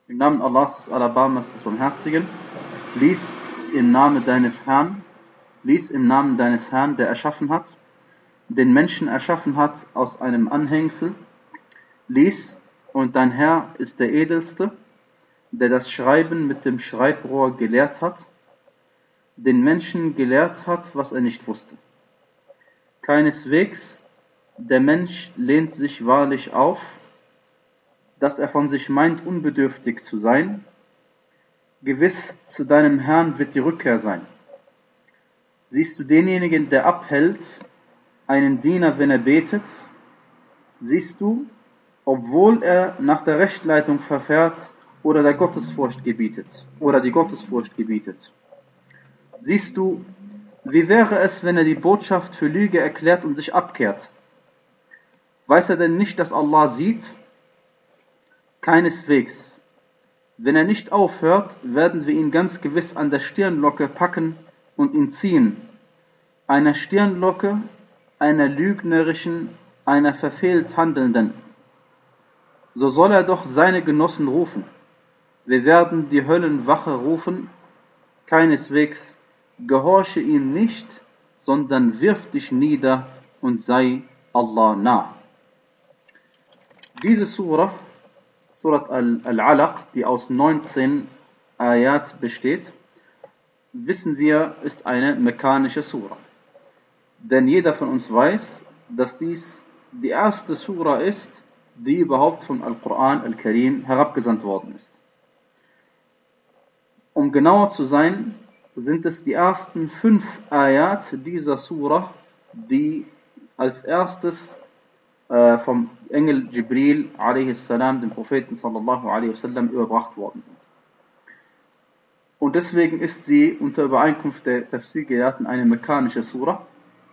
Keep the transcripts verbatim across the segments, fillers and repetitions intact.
Im Namen Allahs, des Alabamas, des Barmherzigen. Lies im Namen deines Herrn, lies im Namen deines Herrn, der erschaffen hat, den Menschen erschaffen hat aus einem Anhängsel. Lies, und dein Herr ist der Edelste, der das Schreiben mit dem Schreibrohr gelehrt hat, den Menschen gelehrt hat, was er nicht wusste. Keineswegs, der Mensch lehnt sich wahrlich auf, dass er von sich meint, unbedürftig zu sein. Gewiss, zu deinem Herrn wird die Rückkehr sein. Siehst du denjenigen, der abhält, einen Diener, wenn er betet? Siehst du, obwohl er nach der Rechtleitung verfährt oder der Gottesfurcht gebietet, oder die Gottesfurcht gebietet? Siehst du, wie wäre es, wenn er die Botschaft für Lüge erklärt und sich abkehrt? Weiß er denn nicht, dass Allah sieht? Keineswegs. Wenn er nicht aufhört, werden wir ihn ganz gewiss an der Stirnlocke packen und ihn ziehen. Einer Stirnlocke, einer lügnerischen, einer verfehlt Handelnden. So soll er doch seine Genossen rufen. Wir werden die Höllenwache rufen. Keineswegs, gehorche ihm nicht, sondern wirf dich nieder und sei Allah nah. Diese Surah, Surat Al-Alaq, die aus neunzehn Ayat besteht, wissen wir, ist eine mekkanische Surah. Denn jeder von uns weiß, dass dies die erste Surah ist, die überhaupt vom Al-Quran Al-Karim herabgesandt worden ist. Um genauer zu sein, sind es die ersten fünf Ayat dieser Surah, die als erstes äh, vom Engel Jibril a.s., dem Propheten sallallahu alaihi wasallam, überbracht worden sind. Und deswegen ist sie unter Übereinkunft der Tafsir-Gelehrten eine mekkanische Surah.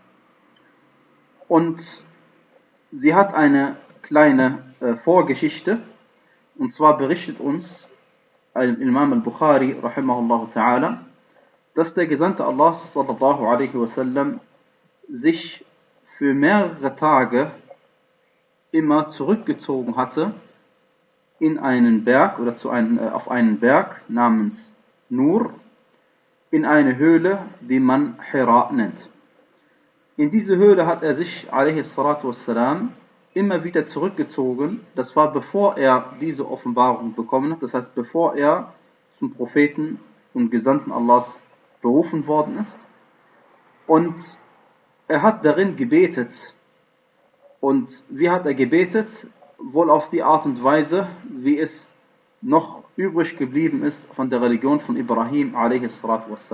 Und sie hat eine kleine äh, Vorgeschichte. Und zwar berichtet uns Imam al-Bukhari rahimahullah ta'ala, dass der Gesandte Allah sallallahu alaihi wasallam sich für mehrere Tage immer zurückgezogen hatte in einen Berg oder zu einem, äh, auf einen Berg namens Nur, in eine Höhle, die man Hira nennt. In diese Höhle hat er sich alaihi salatu wassalam immer wieder zurückgezogen. Das war bevor er diese Offenbarung bekommen hat, das heißt bevor er zum Propheten und Gesandten Allahs berufen worden ist. Und er hat darin gebetet. Und wie hat er gebetet? Wohl auf die Art und Weise, wie es noch übrig geblieben ist von der Religion von Ibrahim a.s.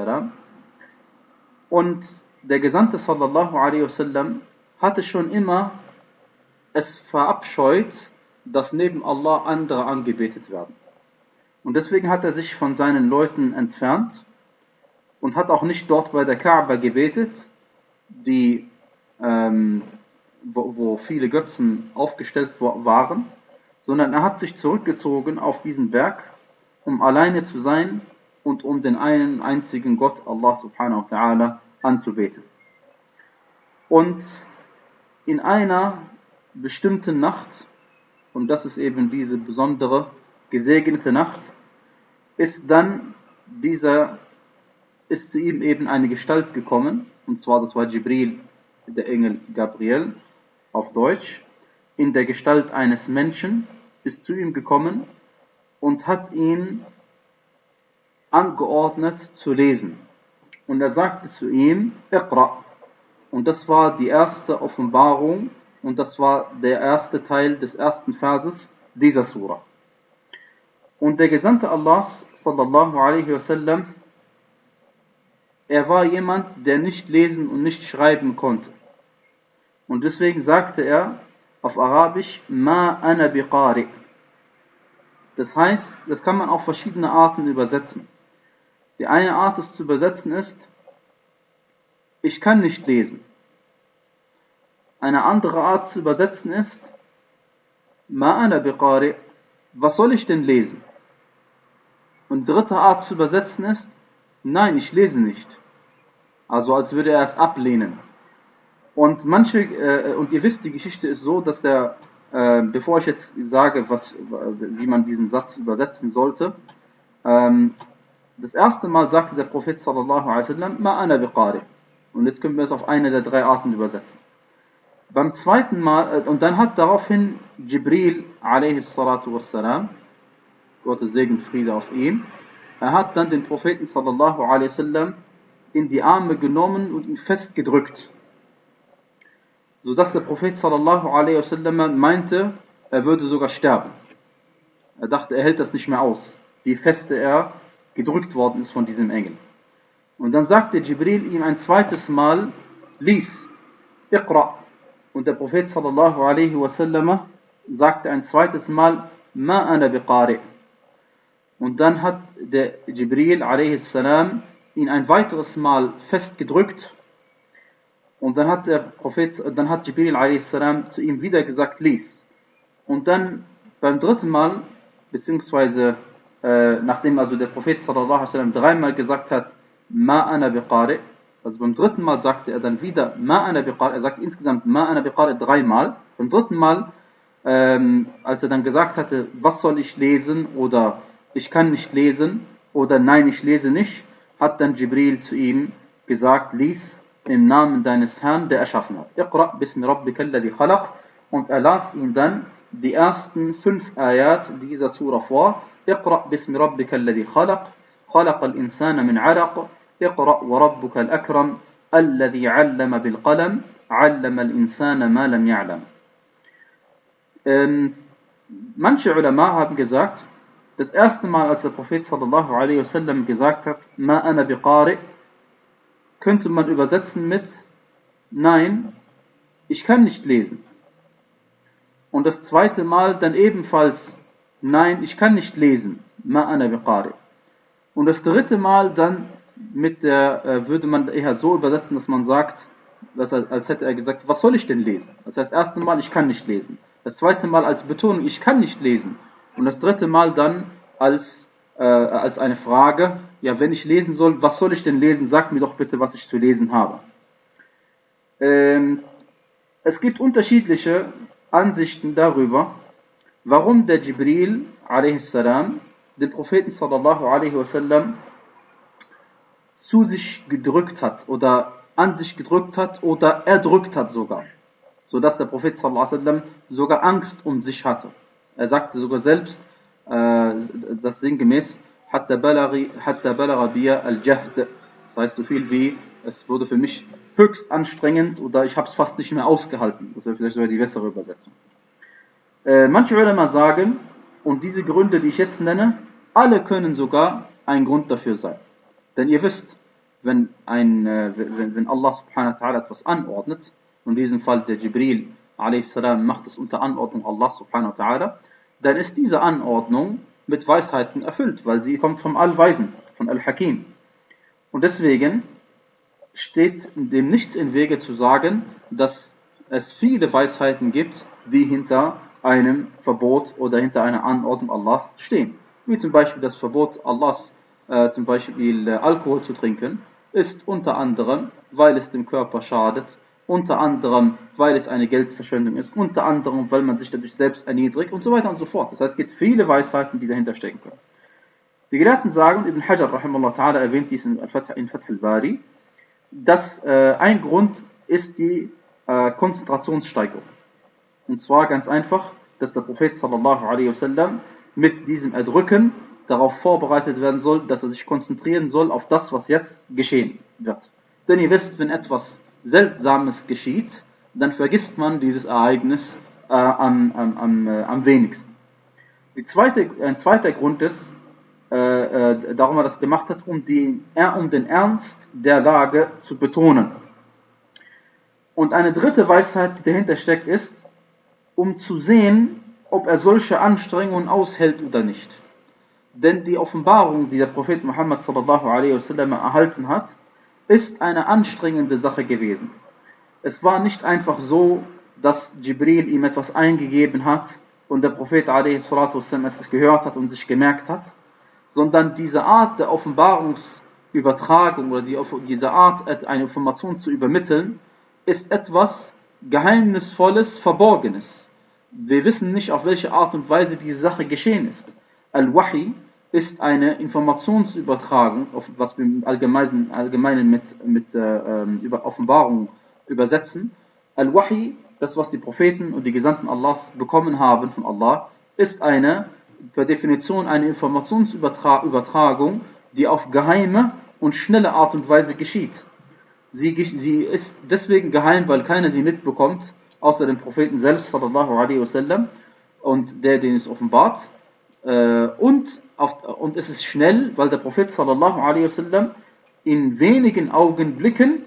Und der Gesandte sallallahu alaihi wasallam hatte schon immer es verabscheut, dass neben Allah andere angebetet werden. Und deswegen hat er sich von seinen Leuten entfernt und hat auch nicht dort bei der Kaaba gebetet, die ähm, Wo, wo viele Götzen aufgestellt waren, sondern er hat sich zurückgezogen auf diesen Berg, um alleine zu sein und um den einen einzigen Gott, Allah subhanahu wa ta'ala, anzubeten. Und in einer bestimmten Nacht, und das ist eben diese besondere, gesegnete Nacht, ist dann dieser, ist zu ihm eben eine Gestalt gekommen, und zwar das war Jibril, der Engel Gabriel, auf Deutsch, in der Gestalt eines Menschen, ist zu ihm gekommen und hat ihn angeordnet zu lesen. Und er sagte zu ihm, Iqra. Und das war die erste Offenbarung und das war der erste Teil des ersten Verses dieser Surah. Und der Gesandte Allahs, sallallahu alaihi wasallam, er war jemand, der nicht lesen und nicht schreiben konnte. Und deswegen sagte er auf Arabisch, Ma ana biqari. Das heißt, das kann man auf verschiedene Arten übersetzen. Die eine Art, es zu übersetzen, ist, ich kann nicht lesen. Eine andere Art zu übersetzen ist, Ma ana biqari, was soll ich denn lesen? Und die dritte Art zu übersetzen ist, nein, ich lese nicht. Also als würde er es ablehnen. Und manche, äh, und ihr wisst, die Geschichte ist so, dass der äh, bevor ich jetzt sage, was, wie man diesen Satz übersetzen sollte, ähm, das erste Mal sagte der Prophet sallallahu alaihi wasallam, ma ana biqari. Und jetzt können wir es auf eine der drei Arten übersetzen. Beim zweiten Mal, und dann hat daraufhin Jibril alaihi salatu wassalam, Gottes Segen, Friede auf ihm, er hat dann den Propheten sallallahu alaihi wasallam in die Arme genommen und ihn festgedrückt, sodass der Prophet sallallahu alaihi wasallam meinte, er würde sogar sterben. Er dachte, er hält das nicht mehr aus, wie feste er gedrückt worden ist von diesem Engel. Und dann sagte Jibril ihm ein zweites Mal, lies, iqra. Und der Prophet sallallahu alaihi wasallam sagte ein zweites Mal, ma ana biqari. Und dann hat der Jibril alaihi salam ihn ein weiteres Mal festgedrückt. Und dann hat der Prophet, dann hat Jibril alaihi salam zu ihm wieder gesagt, lies. Und dann beim dritten Mal, beziehungsweise äh, nachdem also der Prophet sallallahu alaihi wasallam dreimal gesagt hat, ma ana biqari, also beim dritten Mal sagte er dann wieder ma ana biqari, er sagt insgesamt ma ana biqari dreimal. Beim dritten Mal, ähm, als er dann gesagt hatte, was soll ich lesen oder ich kann nicht lesen oder nein, ich lese nicht, hat dann Jibril zu ihm gesagt, lies im Namen deines Herrn, der erschaffen hat. Iqra bismi rabbika alladhi khalaq. Und er las ihm dann die ersten fünf Ayat dieser Surah vor. Iqra bismi rabbika alladhi khalaq. خلق الإنسان من علق اقرأ وربك الأكرم الذي علم بالقلم علم الإنسان ما لم يعلم. Ähm, manche Ulama haben gesagt, das erste Mal, als der Prophet sallallahu alaihi wasallam gesagt hat, ma ana biqari, könnte man übersetzen mit, nein, ich kann nicht lesen. Und das zweite Mal dann ebenfalls, nein, ich kann nicht lesen, ma ana biqari. Und das dritte Mal dann mit der, äh, würde man eher so übersetzen, dass man sagt, dass er, als hätte er gesagt, was soll ich denn lesen? Das heißt, das erste Mal, ich kann nicht lesen. Das zweite Mal als Betonung, ich kann nicht lesen. Und das dritte Mal dann als, äh, als eine Frage, ja, wenn ich lesen soll, was soll ich denn lesen? Sag mir doch bitte, was ich zu lesen habe. Ähm, es gibt unterschiedliche Ansichten darüber, warum der Jibril a.s. den Propheten sallallahu alaihi wasallam zu sich gedrückt hat oder an sich gedrückt hat oder erdrückt hat sogar, sodass der Prophet sallallahu alaihi wasallam sogar Angst um sich hatte. Er sagte sogar selbst, äh, das sinngemäß, hatta balaghi hatta balagha biya al-jahd, das heißt so viel wie, es wurde für mich höchst anstrengend oder ich habe es fast nicht mehr ausgehalten. Das wäre vielleicht sogar die bessere Übersetzung. Äh, manche Ulama sagen, und diese Gründe, die ich jetzt nenne, alle können sogar ein Grund dafür sein. Denn ihr wisst, wenn, ein, äh, wenn, wenn Allah subhanahu wa ta'ala etwas anordnet, in diesem Fall der Jibril a.s. macht es unter Anordnung Allah subhanahu wa ta'ala, dann ist diese Anordnung mit Weisheiten erfüllt, weil sie kommt vom Allweisen, von Al-Hakim. Und deswegen steht dem nichts im Wege zu sagen, dass es viele Weisheiten gibt, die hinter einem Verbot oder hinter einer Anordnung Allahs stehen. Wie zum Beispiel das Verbot Allahs, äh, zum Beispiel äh, Alkohol zu trinken, ist unter anderem, weil es dem Körper schadet, unter anderem, weil es eine Geldverschwendung ist, unter anderem, weil man sich dadurch selbst erniedrigt und so weiter und so fort. Das heißt, es gibt viele Weisheiten, die dahinter stecken können. Die Gelehrten sagen, Ibn Hajar rahimahullah ta'ala erwähnt dies in Fath al-Bari, dass äh, ein Grund ist die äh, Konzentrationssteigerung. Und zwar ganz einfach, dass der Prophet sallallahu alaihi wasallam mit diesem Erdrücken darauf vorbereitet werden soll, dass er sich konzentrieren soll auf das, was jetzt geschehen wird. Denn ihr wisst, wenn etwas Seltsames geschieht, dann vergisst man dieses Ereignis äh, am, am, am, äh, am wenigsten. Die zweite, ein zweiter Grund ist, äh, äh, darum er das gemacht hat, um, die, um den Ernst der Lage zu betonen. Und eine dritte Weisheit, die dahinter steckt, ist, um zu sehen, ob er solche Anstrengungen aushält oder nicht. Denn die Offenbarung, die der Prophet Muhammad sallallahu alaihi wasallam erhalten hat, ist eine anstrengende Sache gewesen. Es war nicht einfach so, dass Jibril ihm etwas eingegeben hat und der Prophet alaihi wasallam es gehört hat und sich gemerkt hat, sondern diese Art der Offenbarungsübertragung oder die, diese Art, eine Information zu übermitteln, ist etwas Geheimnisvolles, Verborgenes. wir wissen nicht, auf welche Art und Weise diese Sache geschehen ist. Al-Wahi ist eine Informationsübertragung, was wir im Allgemeinen, Allgemeinen mit, mit äh, über Offenbarung übersetzen. Al-Wahi, das was die Propheten und die Gesandten Allahs bekommen haben von Allah, ist eine, per Definition eine Informationsübertragung, die auf geheime und schnelle Art und Weise geschieht. Sie, sie ist deswegen geheim, weil keiner sie mitbekommt, außer dem Propheten selbst, sallallahu alaihi wasallam, und der, den es offenbart. Und, auf, und es ist schnell, weil der Prophet sallallahu alaihi wasallam in wenigen Augenblicken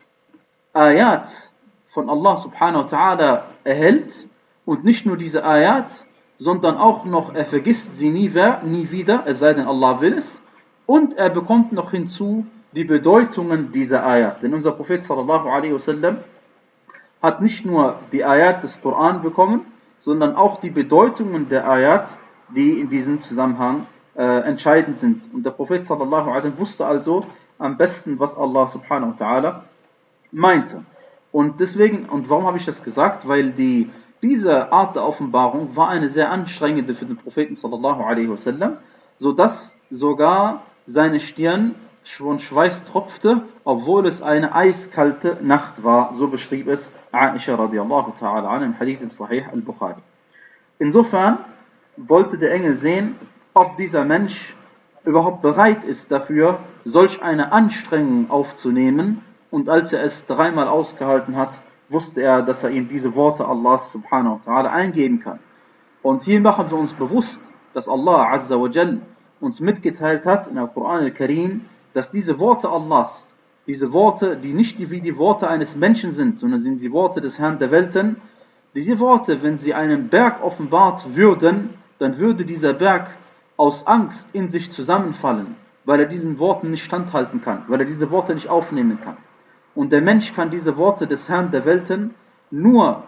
Ayat von Allah subhanahu wa ta'ala erhält, und nicht nur diese Ayat, sondern auch noch, er vergisst sie nie, nie wieder, es sei denn Allah will es, und er bekommt noch hinzu die Bedeutungen dieser Ayat. Denn unser Prophet sallallahu alaihi wasallam hat nicht nur die Ayat des Koran bekommen, sondern auch die Bedeutungen der Ayat, die in diesem Zusammenhang äh, entscheidend sind. Und der Prophet sallallahu alaihi wasallam wusste also am besten, was Allah subhanahu wa ta'ala meinte. Und deswegen, und warum habe ich das gesagt? Weil die, diese Art der Offenbarung war eine sehr anstrengende für den Propheten sallallahu alaihi wasallam, sodass sogar seine Stirn schon Schweiß tropfte, obwohl es eine eiskalte Nacht war. So beschrieb es Aisha radiallahu ta'ala an im Hadith in Sahih al-Bukhari. Insofern wollte der Engel sehen, ob dieser Mensch überhaupt bereit ist dafür, solch eine Anstrengung aufzunehmen. Und als er es dreimal ausgehalten hat, wusste er, dass er ihm diese Worte Allahs subhanahu wa ta'ala eingeben kann. Und hier machen wir uns bewusst, dass Allah azza wa jal uns mitgeteilt hat in der Koran al-Karim, dass diese Worte Allahs, diese Worte, die nicht wie die Worte eines Menschen sind, sondern sind die Worte des Herrn der Welten, diese Worte, wenn sie einem Berg offenbart würden, dann würde dieser Berg aus Angst in sich zusammenfallen, weil er diesen Worten nicht standhalten kann, weil er diese Worte nicht aufnehmen kann. Und der Mensch kann diese Worte des Herrn der Welten nur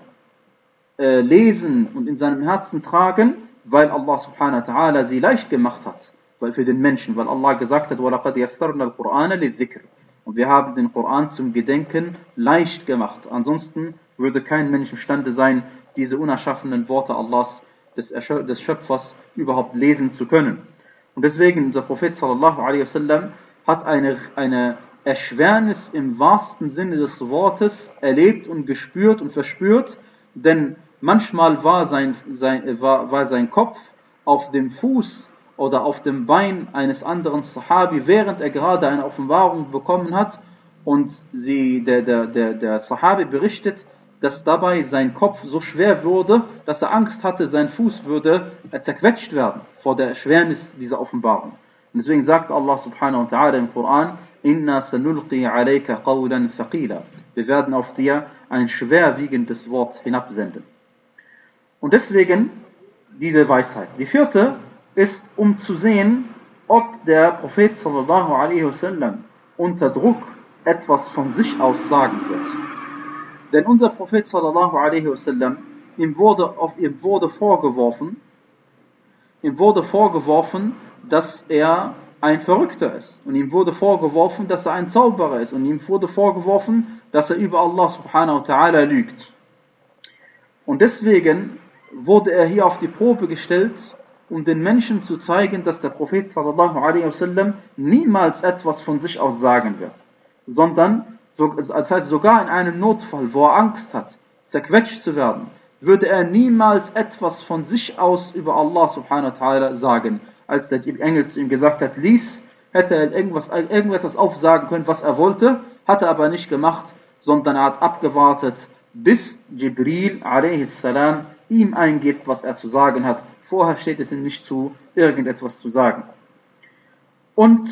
äh, lesen und in seinem Herzen tragen, weil Allah subhanahu wa ta'ala sie leicht gemacht hat, weil für den Menschen, weil Allah gesagt hat, وَلَقَدْ يَسَّرْنَا الْقُرْآنَ لِلذِّكْرِ, und wir haben den Koran zum Gedenken leicht gemacht. Ansonsten würde kein Mensch imstande sein, diese unerschaffenen Worte Allahs, des, des Schöpfers, überhaupt lesen zu können. Und deswegen, unser Prophet sallallahu alaihi wasallam hat eine, eine Erschwernis im wahrsten Sinne des Wortes erlebt und gespürt und verspürt, denn manchmal war sein, sein, war, war sein Kopf auf dem Fuß oder auf dem Bein eines anderen Sahabi, während er gerade eine Offenbarung bekommen hat, und sie, der, der, der, der Sahabi berichtet, dass dabei sein Kopf so schwer wurde, dass er Angst hatte, sein Fuß würde zerquetscht werden vor der Erschwernis dieser Offenbarung. Und deswegen sagt Allah subhanahu wa ta'ala im Koran, Inna sanulqi alayka qawlan thaqila. Wir werden auf dir ein schwerwiegendes Wort hinabsenden. Und deswegen diese Weisheit. Die vierte ist, um zu sehen, ob der Prophet sallallahu alaihi wasallam unter Druck etwas von sich aus sagen wird. Denn unser Prophet sallallahu alaihi wasallam, ihm wurde, auf ihm wurde vorgeworfen, ihm wurde vorgeworfen, dass er ein Verrückter ist. Und ihm wurde vorgeworfen, dass er ein Zauberer ist. Und ihm wurde vorgeworfen, dass er über Allah subhanahu wa ta'ala lügt. Und deswegen wurde er hier auf die Probe gestellt, um den Menschen zu zeigen, dass der Prophet sallallahu alaihi wasallam niemals etwas von sich aus sagen wird. Sondern, das heißt sogar in einem Notfall, wo er Angst hat, zerquetscht zu werden, würde er niemals etwas von sich aus über Allah subhanahu wa ta'ala sagen. Als der Engel zu ihm gesagt hat, lies, hätte er irgendwas, irgendetwas aufsagen können, was er wollte, hat er aber nicht gemacht, sondern er hat abgewartet, bis Jibril a.s. ihm eingibt, was er zu sagen hat. Vorher steht es ihm nicht zu, irgendetwas zu sagen. Und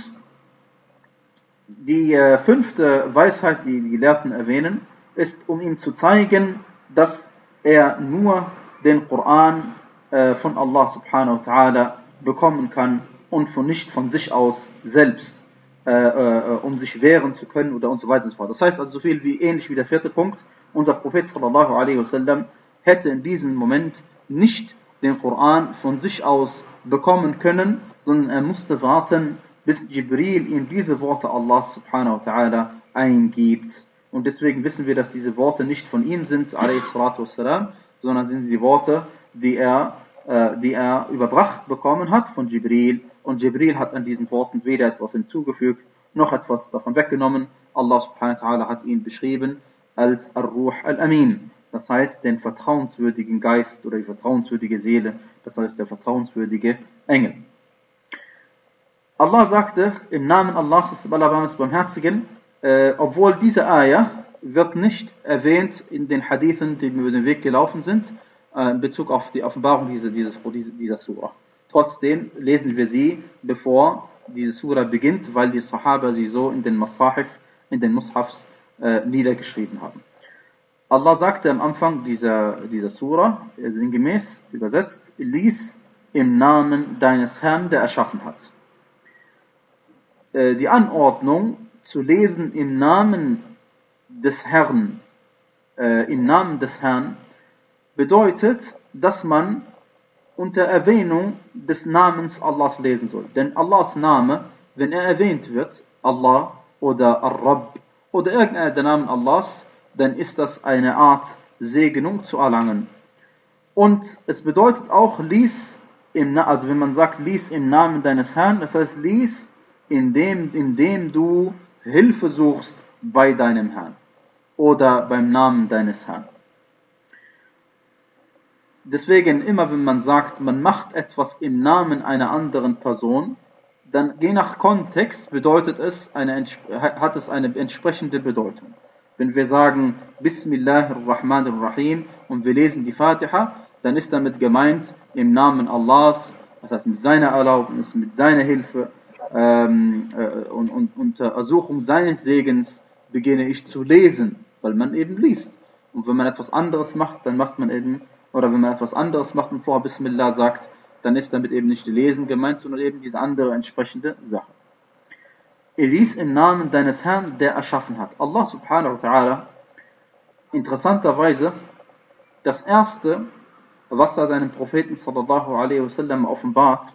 die äh, fünfte Weisheit, die die Gelehrten erwähnen, ist, um ihm zu zeigen, dass er nur den Koran äh, von Allah subhanahu wa ta'ala bekommen kann und von nicht von sich aus selbst, äh, äh, um sich wehren zu können oder und so weiter und so fort. Das heißt also so viel wie, ähnlich wie der vierte Punkt, unser Prophet sallallahu alaihi wasallam hätte in diesem Moment nicht den Koran von sich aus bekommen können, sondern er musste warten, bis Jibril ihm diese Worte Allah subhanahu wa ta'ala eingibt. Und deswegen wissen wir, dass diese Worte nicht von ihm sind, alayhi salatu wassalam, sondern sind die Worte, die er, äh, die er überbracht bekommen hat von Jibril. Und Jibril hat an diesen Worten weder etwas hinzugefügt, noch etwas davon weggenommen. Allah subhanahu wa ta'ala hat ihn beschrieben als Ar-Ruh al-Amin. Das heißt, den vertrauenswürdigen Geist oder die vertrauenswürdige Seele, das heißt der vertrauenswürdige Engel. Allah sagte im Namen Allahs des Allerbarmers Barmherzigen, äh, obwohl diese Ayah wird nicht erwähnt in den Hadithen, die über den Weg gelaufen sind, äh, in Bezug auf die Offenbarung dieser, dieses, dieser Surah. Trotzdem lesen wir sie, bevor diese Surah beginnt, weil die Sahaba sie so in den Masahif, in den Mushafs äh, niedergeschrieben haben. Allah sagte am Anfang dieser, dieser Surah, sinngemäß übersetzt, lies im Namen deines Herrn, der erschaffen hat. Äh, die Anordnung zu lesen im Namen des Herrn, äh, im Namen des Herrn, bedeutet, dass man unter Erwähnung des Namens Allahs lesen soll. Denn Allahs Name, wenn er erwähnt wird, Allah oder Ar-Rabb oder irgendeiner der Namen Allahs, dann ist das eine Art Segnung zu erlangen. Und es bedeutet auch, lies, im, also wenn man sagt, lies im Namen deines Herrn, das heißt, lies, indem, indem du Hilfe suchst bei deinem Herrn oder beim Namen deines Herrn. Deswegen, immer wenn man sagt, man macht etwas im Namen einer anderen Person, dann je nach Kontext bedeutet es eine, hat es eine entsprechende Bedeutung. Wenn wir sagen Bismillahirrahmanirrahim und wir lesen die Fatiha, dann ist damit gemeint im Namen Allahs, das heißt mit seiner Erlaubnis, mit seiner Hilfe ähm, äh, und, und unter Ersuchung seines Segens beginne ich zu lesen, weil man eben liest. Und wenn man etwas anderes macht, dann macht man eben, oder wenn man etwas anderes macht und vorher Bismillah sagt, dann ist damit eben nicht die Lesen gemeint, sondern eben diese andere entsprechende Sache. Lies im Namen deines Herrn, der erschaffen hat. Allah subhanahu wa ta'ala, interessanterweise, das erste, was er seinem Propheten sallallahu alaihi wasallam offenbart,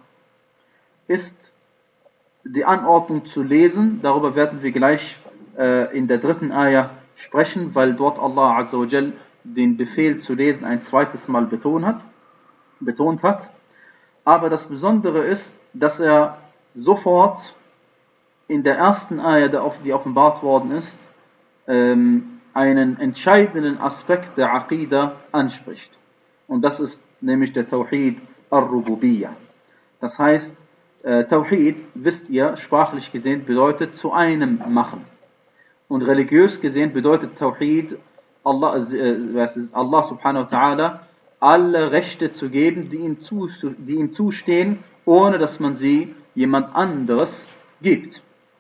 ist die Anordnung zu lesen. Darüber werden wir gleich äh, in der dritten Ayah sprechen, weil dort Allah azza wa jal den Befehl zu lesen ein zweites Mal betont hat, betont hat. Aber das Besondere ist, dass er sofort in der ersten Ayah, die offenbart worden ist, ähm, einen entscheidenden Aspekt der Aqidah anspricht. Und das ist nämlich der Tawhid ar-Rububiyyah. Das heißt, äh, Tawhid, wisst ihr, sprachlich gesehen bedeutet zu einem machen. Und religiös gesehen bedeutet Tawhid, Allah, äh, Allah subhanahu wa ta'ala, alle Rechte zu geben, die ihm, zu, die ihm zustehen, ohne dass man sie jemand anderes gibt.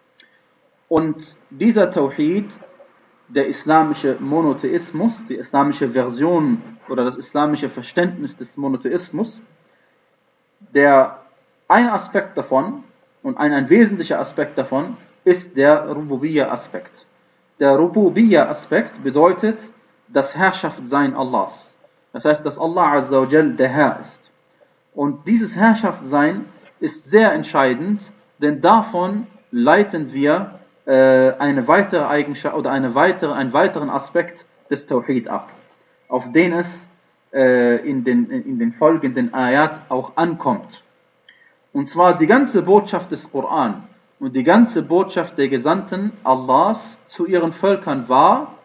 Und dieser Tawhid, der islamische Monotheismus, die islamische Version oder das islamische Verständnis des Monotheismus, der ein Aspekt davon und ein, ein wesentlicher Aspekt davon ist der Rububiyya-Aspekt. Der Rububiyya-Aspekt bedeutet das Herrschaftsein Allahs. Das heißt, dass Allah Azza wa Jal der Herr ist. Und dieses Herrschaftsein ist sehr entscheidend, denn davon leiten wir äh, eine weitere Eigenschaft oder eine weitere, einen weiteren Aspekt des Tawhid ab, auf den es äh, in, den, in den folgenden Ayat auch ankommt. Und zwar die ganze Botschaft des Koran und die ganze Botschaft der Gesandten Allahs zu ihren Völkern war,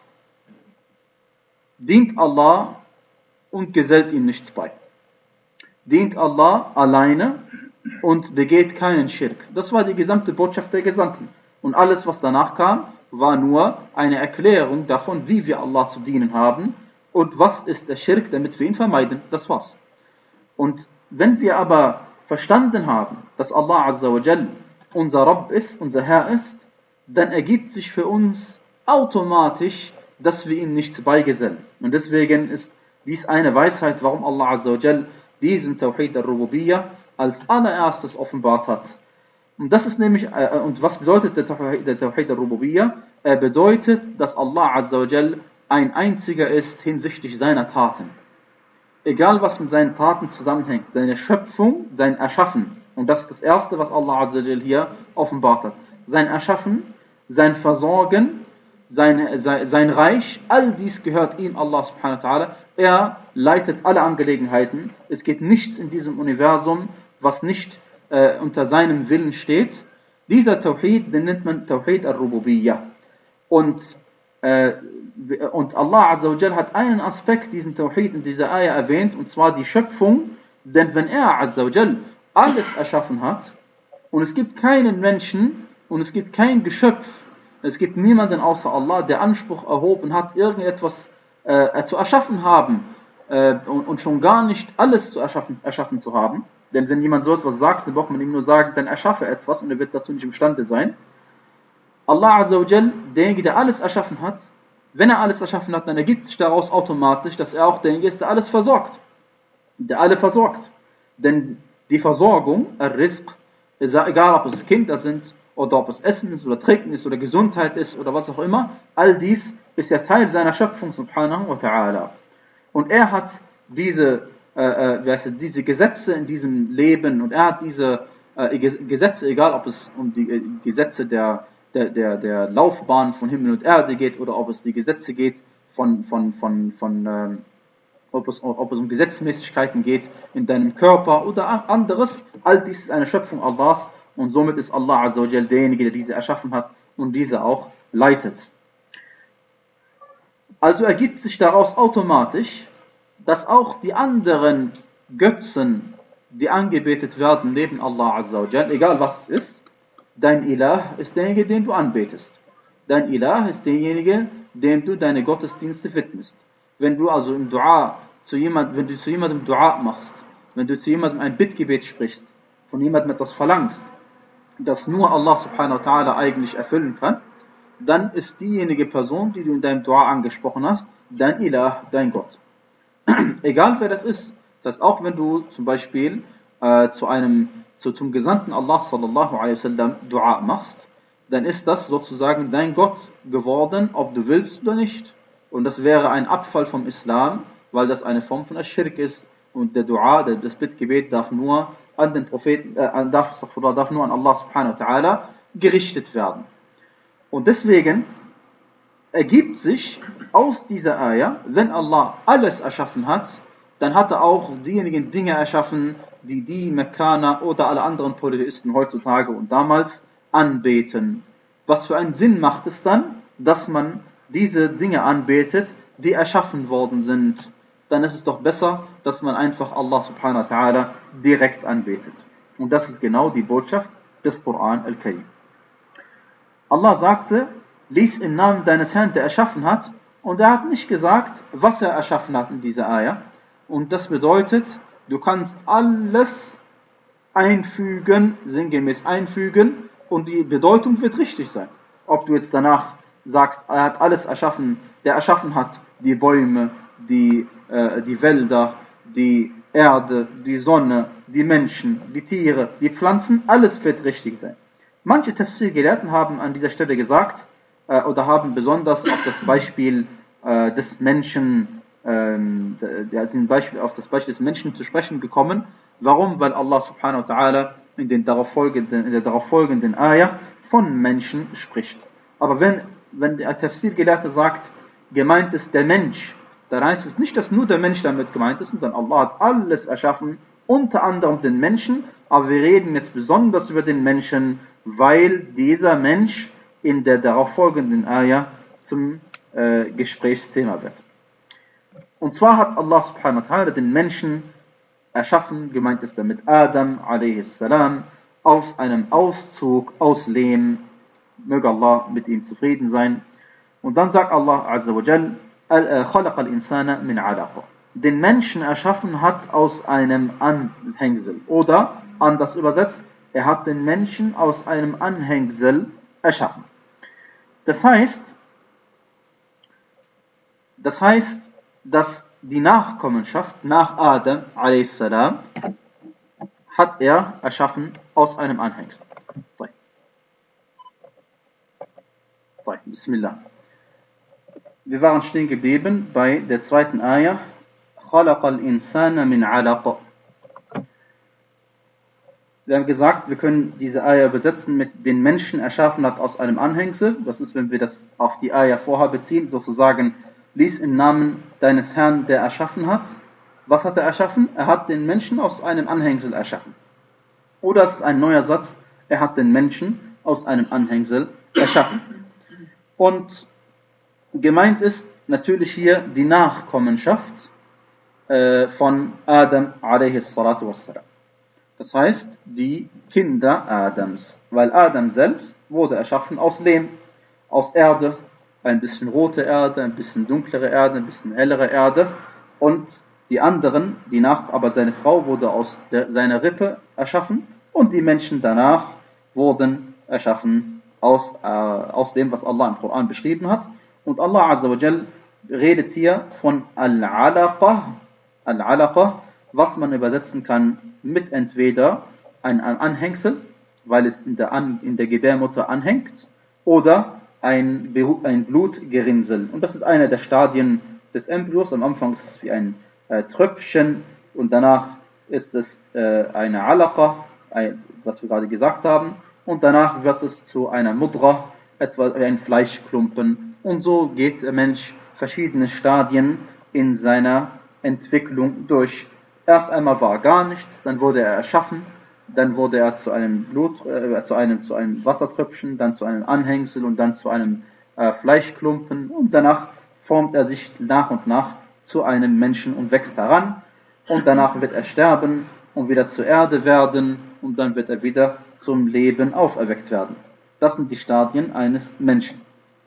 dient Allah und gesellt ihm nichts bei. Dient Allah alleine und begeht keinen Schirk. Das war die gesamte Botschaft der Gesandten. Und alles, was danach kam, war nur eine Erklärung davon, wie wir Allah zu dienen haben und was ist der Schirk, damit wir ihn vermeiden. Das war's. Und wenn wir aber verstanden haben, dass Allah Azza wa Jal unser Rabb ist, unser Herr ist, dann ergibt sich für uns automatisch, dass wir ihm nichts beigesellen. Und deswegen ist dies eine Weisheit, warum Allah Azza wa Jal diesen Tawhid al-Rububiyyah als allererstes offenbart hat. Und das ist nämlich, äh, und was bedeutet der Tawhid, der Tawhid al-Rububiyyah? Er bedeutet, dass Allah Azza wa Jal ein einziger ist hinsichtlich seiner Taten. Egal was mit seinen Taten zusammenhängt, seine Schöpfung, sein Erschaffen. Und das ist das Erste, was Allah Azza wa Jal hier offenbart hat. Sein Erschaffen, sein Versorgen, sein, sein, sein Reich, all dies gehört ihm, Allah subhanahu wa ta'ala. er leitet alle Angelegenheiten. Es geht nichts in diesem Universum, was nicht äh, unter seinem Willen steht. Dieser Tawhid, den nennt man Tawhid al-Rububiyyah. Und, äh, und Allah Azza wa Jal hat einen Aspekt, diesen Tawhid in dieser Ayah erwähnt, und zwar die Schöpfung. Denn wenn er Azza wa Jal alles erschaffen hat, und es gibt keinen Menschen und es gibt kein Geschöpf, es gibt niemanden außer Allah, der Anspruch erhoben hat, irgendetwas äh, zu erschaffen haben äh, und, und schon gar nicht alles zu erschaffen, erschaffen zu haben. Denn wenn jemand so etwas sagt, dann braucht man ihm nur sagen, dann erschaffe etwas und er wird dazu nicht imstande sein. Allah Azza wa Jal, derjenige, der alles erschaffen hat, wenn er alles erschaffen hat, dann ergibt sich daraus automatisch, dass er auch derjenige ist, der alles versorgt. Der alle versorgt. Denn die Versorgung, Ar-Rizq, ist egal ob es Kinder sind, oder ob es Essen ist, oder Trinken ist, oder Gesundheit ist, oder was auch immer, all dies ist ja Teil seiner Schöpfung, subhanahu wa ta'ala. Und er hat diese, äh, äh, wie heißt es, diese Gesetze in diesem Leben, und er hat diese äh, Gesetze, egal ob es um die äh, Gesetze der, der, der, der Laufbahn von Himmel und Erde geht, oder ob es die Gesetze geht von, von, von, von ähm, ob es, ob es um Gesetzmäßigkeiten geht in deinem Körper oder anderes, all dies ist eine Schöpfung Allahs, und somit ist Allah Azza wa Jal derjenige, der diese erschaffen hat und diese auch leitet. Also ergibt sich daraus automatisch, dass auch die anderen Götzen, die angebetet werden neben Allah Azza wa Jal, egal was es ist, dein Ilah ist derjenige, den du anbetest. Dein Ilah ist derjenige, dem du deine Gottesdienste widmest. Wenn du also im Dua zu jemand, wenn du zu jemandem Dua machst, wenn du zu jemandem ein Bittgebet sprichst, von jemandem etwas verlangst, das nur Allah subhanahu wa ta'ala eigentlich erfüllen kann, dann ist diejenige Person, die du in deinem Dua angesprochen hast, dein Ilah, dein Gott. Egal wer das ist, dass auch wenn du zum Beispiel äh, zu einem, zu, zum Gesandten Allah sallallahu alaihi wasallam Dua machst, dann ist das sozusagen dein Gott geworden, ob du willst oder nicht. Und das wäre ein Abfall vom Islam, weil das eine Form von Aschirk ist. Und der Dua, das Bittgebet darf nur an den Propheten, äh, darf, darf nur an Allah subhanahu wa ta'ala gerichtet werden. Und deswegen ergibt sich aus dieser Ayah, wenn Allah alles erschaffen hat, dann hat er auch diejenigen Dinge erschaffen, die die Mekkaner oder alle anderen Polytheisten heutzutage und damals anbeten. Was für einen Sinn macht es dann, dass man diese Dinge anbetet, die erschaffen worden sind? Dann ist es doch besser, dass man einfach Allah subhanahu wa ta'ala direkt anbetet. Und das ist genau die Botschaft des Koran al-Karim. Allah sagte, lies im Namen deines Herrn, der erschaffen hat, und er hat nicht gesagt, was er erschaffen hat in dieser Ayah. Und das bedeutet, du kannst alles einfügen, sinngemäß einfügen, und die Bedeutung wird richtig sein. Ob du jetzt danach sagst, er hat alles erschaffen, der erschaffen hat die Bäume, die, äh, die Wälder, die Erde, die Sonne, die Menschen, die Tiere, die Pflanzen, alles wird richtig sein. Manche Tafsir-Gelehrten haben an dieser Stelle gesagt, äh, oder haben besonders auf das Beispiel äh, des Menschen, äh, der sind Beispiel, auf das Beispiel des Menschen zu sprechen gekommen. Warum? Weil Allah subhanahu wa ta'ala in, den darauf folgenden, in der darauf folgenden Ayah von Menschen spricht. Aber wenn, wenn der Tafsir-Gelehrte sagt, gemeint ist der Mensch, dann heißt es nicht, dass nur der Mensch damit gemeint ist, sondern Allah hat alles erschaffen, unter anderem den Menschen, aber wir reden jetzt besonders über den Menschen, weil dieser Mensch in der darauffolgenden Ayah zum äh, Gesprächsthema wird. Und zwar hat Allah subhanahu wa ta'ala den Menschen erschaffen, gemeint ist damit Adam a.s. aus einem Auszug aus Lehm, möge Allah mit ihm zufrieden sein. Und dann sagt Allah azza wa jal, خلق الإنسان من علق. Den Menschen erschaffen hat aus einem Anhängsel. Oder, anders übersetzt, er hat den Menschen aus einem Anhängsel erschaffen. Das heißt, das heißt, dass die Nachkommenschaft nach Adam a s. hat er erschaffen aus einem Anhängsel. Bismillah. Wir waren stehen geblieben bei der zweiten Ayah. خَلَقَ الْإِنسَانَ مِنْ عَلَقٍ. Wir haben gesagt, wir können diese Ayah übersetzen mit den Menschen erschaffen hat aus einem Anhängsel. Das ist, wenn wir das auf die Ayah vorher beziehen, sozusagen lies im Namen deines Herrn, der erschaffen hat. Was hat er erschaffen? Er hat den Menschen aus einem Anhängsel erschaffen. Oder es ist ein neuer Satz, er hat den Menschen aus einem Anhängsel erschaffen. Und gemeint ist natürlich hier die Nachkommenschaft äh, von Adam a.s. Das heißt, die Kinder Adams. Weil Adam selbst wurde erschaffen aus Lehm, aus Erde, ein bisschen rote Erde, ein bisschen dunklere Erde, ein bisschen hellere Erde. Und die anderen, die nach, aber seine Frau wurde aus der, seiner Rippe erschaffen. Und die Menschen danach wurden erschaffen aus, äh, aus dem, was Allah im Koran beschrieben hat. Und Allah Azza wa Jal redet hier von Al-Alaqa, Al-Alaqa, was man übersetzen kann mit entweder ein, ein Anhängsel, weil es in der, An, in der Gebärmutter anhängt, oder ein, ein Blutgerinnsel. Und das ist einer der Stadien des Embryos. Am Anfang ist es wie ein äh, Tröpfchen und danach ist es äh, eine Alaqa, ein, was wir gerade gesagt haben. Und danach wird es zu einer Mudra, etwa wie ein Fleischklumpen. Und so geht der Mensch verschiedene Stadien in seiner Entwicklung durch. Erst einmal war er gar nichts, dann wurde er erschaffen, dann wurde er zu einem Blut, äh, zu einem, zu einem Wassertröpfchen, dann zu einem Anhängsel und dann zu einem äh, Fleischklumpen. Und danach formt er sich nach und nach zu einem Menschen und wächst heran. Und danach wird er sterben und wieder zur Erde werden und dann wird er wieder zum Leben auferweckt werden. Das sind die Stadien eines Menschen.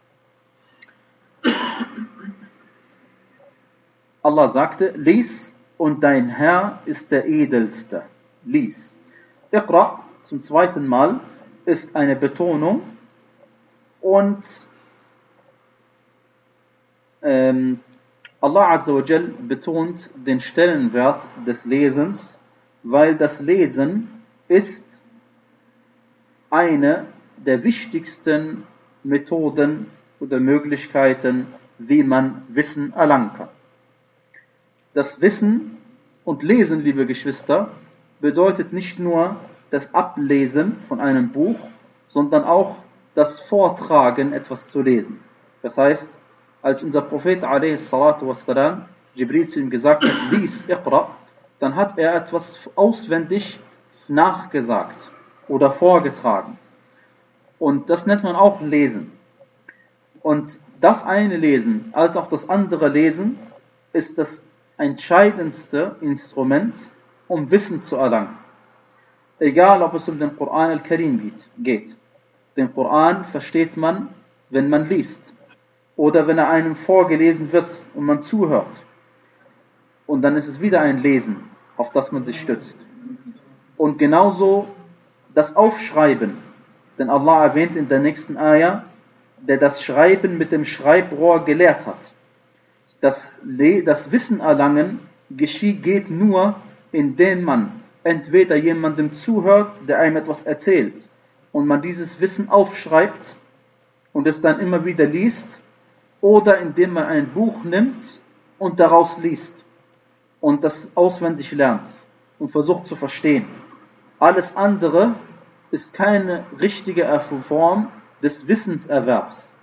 Allah sagte, lies und dein Herr ist der Edelste. Lies. Iqra zum zweiten Mal ist eine Betonung und ähm, Allah Azza wa Jal betont den Stellenwert des Lesens, weil das Lesen ist eine der wichtigsten Methoden oder Möglichkeiten, wie man Wissen erlangen kann. Das Wissen und Lesen, liebe Geschwister, bedeutet nicht nur das Ablesen von einem Buch, sondern auch das Vortragen, etwas zu lesen. Das heißt, als unser Prophet a.s. Jibril zu ihm gesagt hat, lies, Iqra, dann hat er etwas auswendig nachgesagt oder vorgetragen. Und das nennt man auch Lesen. Und das eine Lesen, als auch das andere Lesen, ist das entscheidendste Instrument, um Wissen zu erlangen. Egal, ob es um den Koran al-Karim geht. Den Koran versteht man, wenn man liest. Oder wenn er einem vorgelesen wird und man zuhört. Und dann ist es wieder ein Lesen, auf das man sich stützt. Und genauso das Aufschreiben. Denn Allah erwähnt in der nächsten Ayah, der das Schreiben mit dem Schreibrohr gelehrt hat. Das, das Wissen erlangen geschieht, geht nur, indem man entweder jemandem zuhört, der einem etwas erzählt, und man dieses Wissen aufschreibt und es dann immer wieder liest, oder indem man ein Buch nimmt und daraus liest und das auswendig lernt und versucht zu verstehen. Alles andere ist keine richtige Form des Wissenserwerbs.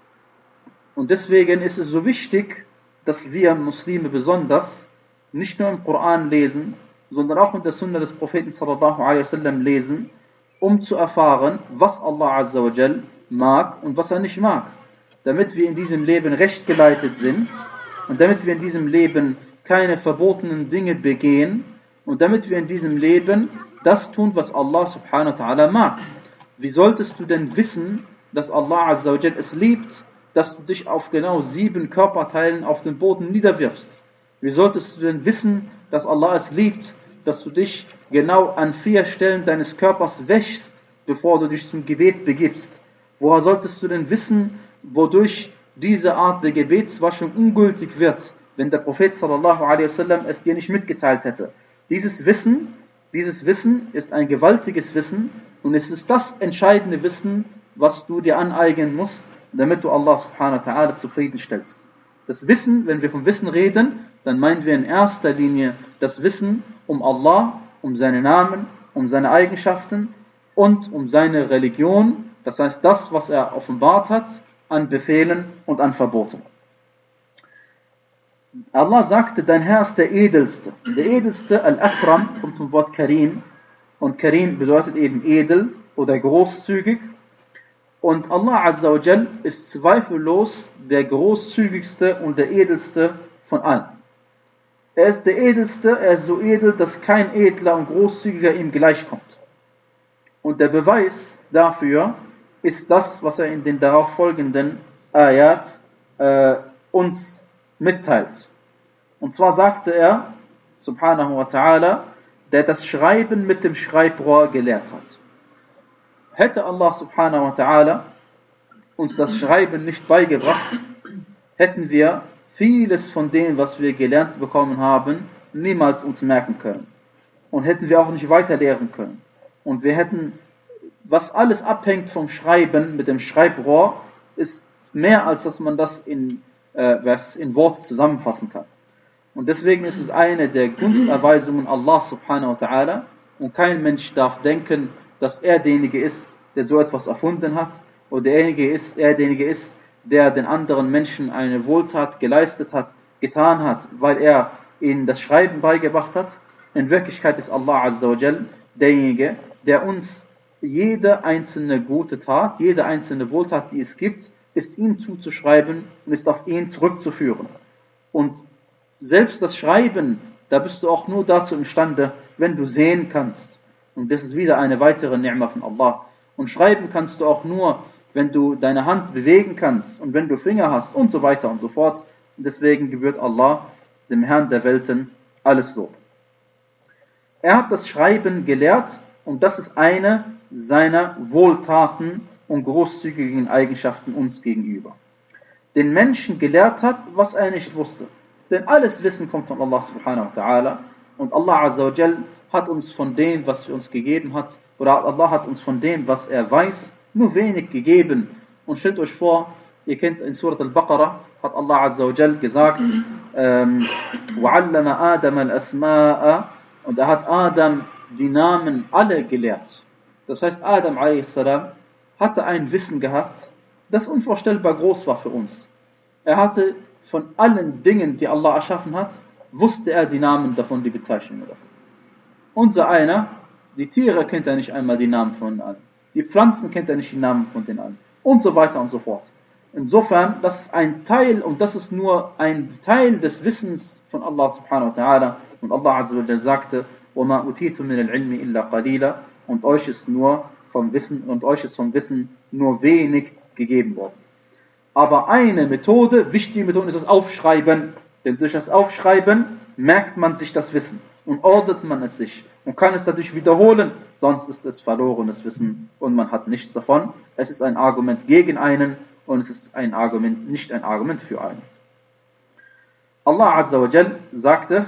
Und deswegen ist es so wichtig, dass wir Muslime besonders nicht nur im Koran lesen, sondern auch in der Sunna des Propheten sallallahu alaihi wasallam lesen, um zu erfahren, was Allah Azza wa Jal mag und was er nicht mag. Damit wir in diesem Leben rechtgeleitet sind und damit wir in diesem Leben keine verbotenen Dinge begehen und damit wir in diesem Leben das tun, was Allah subhanahu wa ta'ala mag. Wie solltest du denn wissen, dass Allah Azza wa Jal es liebt, dass du dich auf genau sieben Körperteilen auf den Boden niederwirfst? Wie solltest du denn wissen, dass Allah es liebt, dass du dich genau an vier Stellen deines Körpers wäschst, bevor du dich zum Gebet begibst? Woher solltest du denn wissen, wodurch diese Art der Gebetswaschung ungültig wird, wenn der Prophet sallallahu alaihi wasallam es dir nicht mitgeteilt hätte? Dieses Wissen, dieses Wissen ist ein gewaltiges Wissen und es ist das entscheidende Wissen, was du dir aneignen musst, damit du Allah subhanahu wa ta'ala zufriedenstellst. Das Wissen, wenn wir vom Wissen reden, dann meinen wir in erster Linie das Wissen um Allah, um seine Namen, um seine Eigenschaften und um seine Religion, das heißt das, was er offenbart hat, an Befehlen und an Verboten. Allah sagte, dein Herr ist der Edelste. Der Edelste, Al-Akram, kommt vom Wort Karim. Und Karim bedeutet eben edel oder großzügig. Und Allah Azza wa Jal ist zweifellos der großzügigste und der edelste von allen. Er ist der Edelste, er ist so edel, dass kein edler und großzügiger ihm gleichkommt. Und der Beweis dafür ist das, was er in den darauf folgenden Ayat äh, uns mitteilt. Und zwar sagte er, subhanahu wa ta'ala, der das Schreiben mit dem Schreibrohr gelehrt hat. Hätte Allah subhanahu wa ta'ala uns das Schreiben nicht beigebracht, hätten wir vieles von dem, was wir gelernt bekommen haben, niemals uns merken können. Und hätten wir auch nicht weiter lehren können. Und wir hätten, was alles abhängt vom Schreiben mit dem Schreibrohr, ist mehr, als dass man das in, äh, was in Worte zusammenfassen kann. Und deswegen ist es eine der Gunsterweisungen Allah subhanahu wa ta'ala. Und kein Mensch darf denken, dass er derjenige ist, der so etwas erfunden hat, oder derjenige ist, er derjenige ist, der den anderen Menschen eine Wohltat geleistet hat, getan hat, weil er ihnen das Schreiben beigebracht hat. In Wirklichkeit ist Allah Azza wa Jal derjenige, der uns jede einzelne gute Tat, jede einzelne Wohltat, die es gibt, ist ihm zuzuschreiben und ist auf ihn zurückzuführen. Und selbst das Schreiben, da bist du auch nur dazu imstande, wenn du sehen kannst. Und das ist wieder eine weitere Ni'ma von Allah. Und schreiben kannst du auch nur, wenn du deine Hand bewegen kannst und wenn du Finger hast und so weiter und so fort. Und deswegen gebührt Allah, dem Herrn der Welten, alles Lob. Er hat das Schreiben gelehrt und das ist eine seiner Wohltaten und großzügigen Eigenschaften uns gegenüber. Den Menschen gelehrt hat, was er nicht wusste. Denn alles Wissen kommt von Allah subhanahu wa ta'ala und Allah Azza wa Jal hat uns von dem, was er uns gegeben hat, oder Allah hat uns von dem, was er weiß, nur wenig gegeben. Und stellt euch vor, ihr kennt in Surat Al-Baqarah, hat Allah Azza wa Jal gesagt, ähm, وَعَلَّمَ آدَمَ الْأَسْمَاءَ und er hat Adam die Namen alle gelehrt. Das heißt, Adam a s. hatte ein Wissen gehabt, das unvorstellbar groß war für uns. Er hatte von allen Dingen, die Allah erschaffen hat, wusste er die Namen davon, die Bezeichnungen davon. Unser einer, die Tiere kennt er nicht einmal die Namen von allen. Die Pflanzen kennt er nicht die Namen von den allen. Und so weiter und so fort. Insofern, das ist ein Teil, und das ist nur ein Teil des Wissens von Allah subhanahu wa ta'ala. Und Allah Azza wa Jal sagte, وَمَا أُتِيتُم مِنَ الْعِلْمِ إِلَّا قَلِيلًا und euch ist nur vom Wissen, und euch ist vom Wissen nur wenig gegeben worden. Aber eine Methode, wichtige Methode ist das Aufschreiben. Denn durch das Aufschreiben merkt man sich das Wissen und ordnet man es sich und kann es dadurch wiederholen, sonst ist es verlorenes Wissen und man hat nichts davon. Es ist ein Argument gegen einen und es ist ein Argument, nicht ein Argument für einen. Allah Azza wa Jal sagte,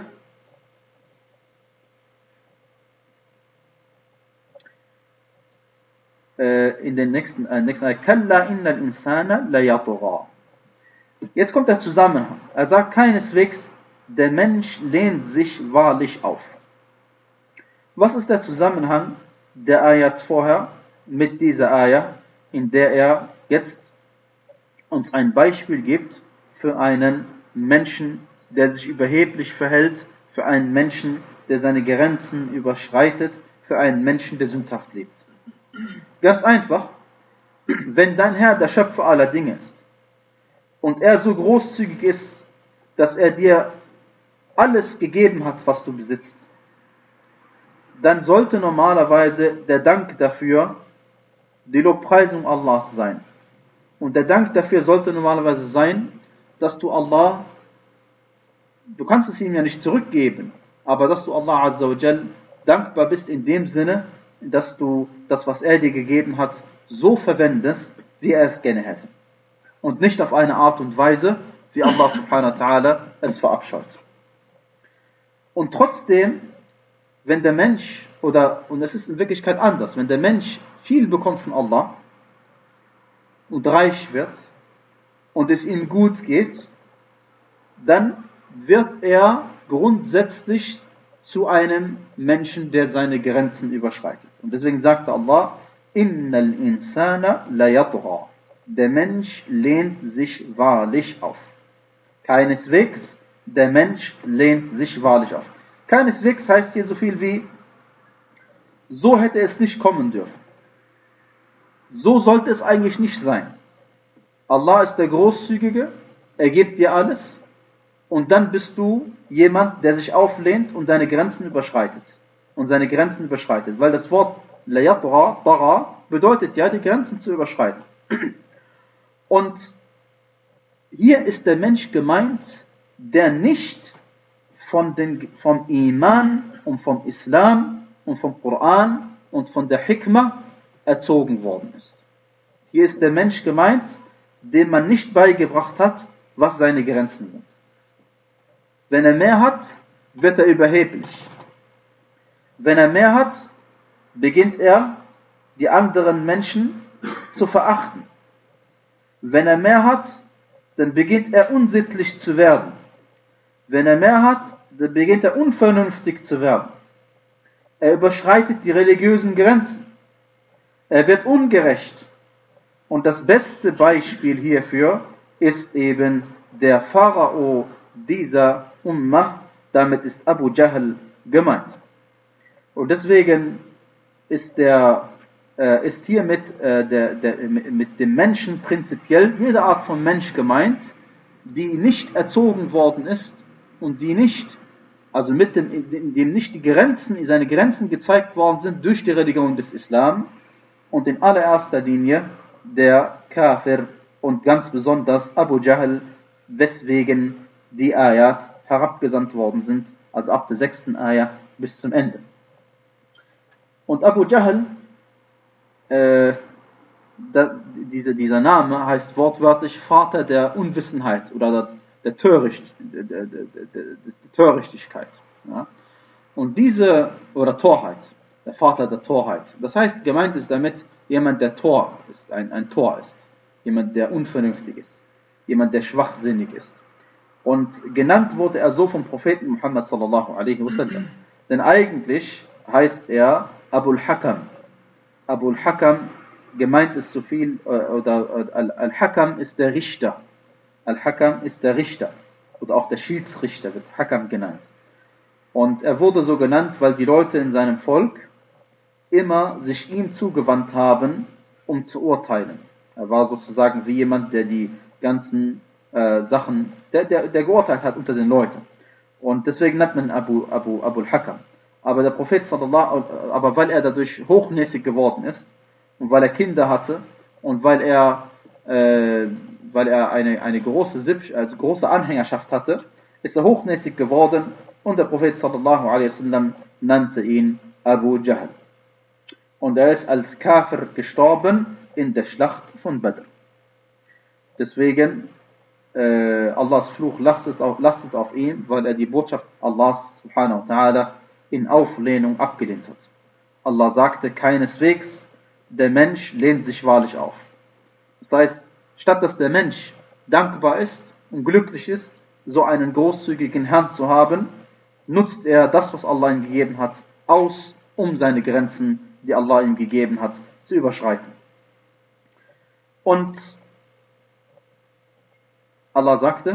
in den nächsten, äh, nächsten Ayat, Kalla innal insana la yatgha. Jetzt kommt der Zusammenhang. Er sagt keineswegs, der Mensch lehnt sich wahrlich auf. Was ist der Zusammenhang der Ayat vorher mit dieser Ayat, in der er jetzt uns ein Beispiel gibt für einen Menschen, der sich überheblich verhält, für einen Menschen, der seine Grenzen überschreitet, für einen Menschen, der sündhaft lebt? Ganz einfach, wenn dein Herr der Schöpfer aller Dinge ist und er so großzügig ist, dass er dir alles gegeben hat, was du besitzt, dann sollte normalerweise der Dank dafür die Lobpreisung Allahs sein. Und der Dank dafür sollte normalerweise sein, dass du Allah, du kannst es ihm ja nicht zurückgeben, aber dass du Allah Azza wa Jal dankbar bist in dem Sinne, dass du das, was er dir gegeben hat, so verwendest, wie er es gerne hätte. Und nicht auf eine Art und Weise, wie Allah subhanahu wa ta'ala es verabscheut. Und trotzdem, wenn der Mensch, oder, und es ist in Wirklichkeit anders, wenn der Mensch viel bekommt von Allah und reich wird und es ihm gut geht, dann wird er grundsätzlich zu einem Menschen, der seine Grenzen überschreitet. Und deswegen sagte Allah, Innal insana la yatgha. Der Mensch lehnt sich wahrlich auf. Keineswegs, der Mensch lehnt sich wahrlich auf. Keineswegs heißt hier so viel wie, so hätte es nicht kommen dürfen. So sollte es eigentlich nicht sein. Allah ist der Großzügige, er gibt dir alles und dann bist du jemand, der sich auflehnt und deine Grenzen überschreitet. Und seine Grenzen überschreitet. Weil das Wort la yatra, tara, bedeutet ja, die Grenzen zu überschreiten. Und hier ist der Mensch gemeint, der nicht von den, vom Iman und vom Islam und vom Koran und von der Hikmah erzogen worden ist. Hier ist der Mensch gemeint, dem man nicht beigebracht hat, was seine Grenzen sind. Wenn er mehr hat, wird er überheblich. Wenn er mehr hat, beginnt er, die anderen Menschen zu verachten. Wenn er mehr hat, dann beginnt er unsittlich zu werden. Wenn er mehr hat, dann beginnt er unvernünftig zu werden. Er überschreitet die religiösen Grenzen. Er wird ungerecht. Und das beste Beispiel hierfür ist eben der Pharao dieser Ummah, damit ist Abu Jahl gemeint. Und deswegen ist, der, äh, ist hier mit, äh, der, der, mit dem Menschen prinzipiell jede Art von Mensch gemeint, die nicht erzogen worden ist und die nicht, also mit dem, dem nicht die Grenzen, seine Grenzen gezeigt worden sind durch die Religion des Islam und in allererster Linie der Kafir und ganz besonders Abu Jahl, weswegen die Ayat herabgesandt worden sind, also ab der sechsten Ayat bis zum Ende. Und Abu Jahl, äh, da, diese, dieser Name heißt wortwörtlich Vater der Unwissenheit oder der, der, Töricht, der, der, der, der, der Törichtigkeit. Ja? Und diese, oder Torheit, der Vater der Torheit. Das heißt, gemeint ist damit jemand, der Tor ist, ein, ein Tor ist. Jemand, der unvernünftig ist. Jemand, der schwachsinnig ist. Und genannt wurde er so vom Propheten Muhammad sallallahu alaihi wasallam. Denn eigentlich heißt er Abul Hakam. Abul Hakam, gemeint ist so viel, oder Al-Hakam ist der Richter. Al-Hakam ist der Richter. Oder auch der Schiedsrichter wird Hakam genannt. Und er wurde so genannt, weil die Leute in seinem Volk immer sich ihm zugewandt haben, um zu urteilen. Er war sozusagen wie jemand, der die ganzen äh, Sachen, der, der, der geurteilt hat unter den Leuten. Und deswegen nennt man Abu, Abu, Abul Hakam. Aber der Prophet sallallahu, aber weil er dadurch hochnäsig geworden ist und weil er Kinder hatte und weil er, äh, weil er eine, eine große Sib, also große Anhängerschaft hatte, ist er hochnäsig geworden und der Prophet sallallahu alaihi wasallam nannte ihn Abu Jahl. Und er ist als Kafir gestorben in der Schlacht von Badr. Deswegen, äh, Allahs Fluch lastet auf, lastet auf ihm, weil er die Botschaft Allahs subhanahu wa ta'ala in Auflehnung abgelehnt hat. Allah sagte keineswegs, der Mensch lehnt sich wahrlich auf. Das heißt, statt dass der Mensch dankbar ist und glücklich ist, so einen großzügigen Herrn zu haben, nutzt er das, was Allah ihm gegeben hat, aus, um seine Grenzen, die Allah ihm gegeben hat, zu überschreiten. Und Allah sagte,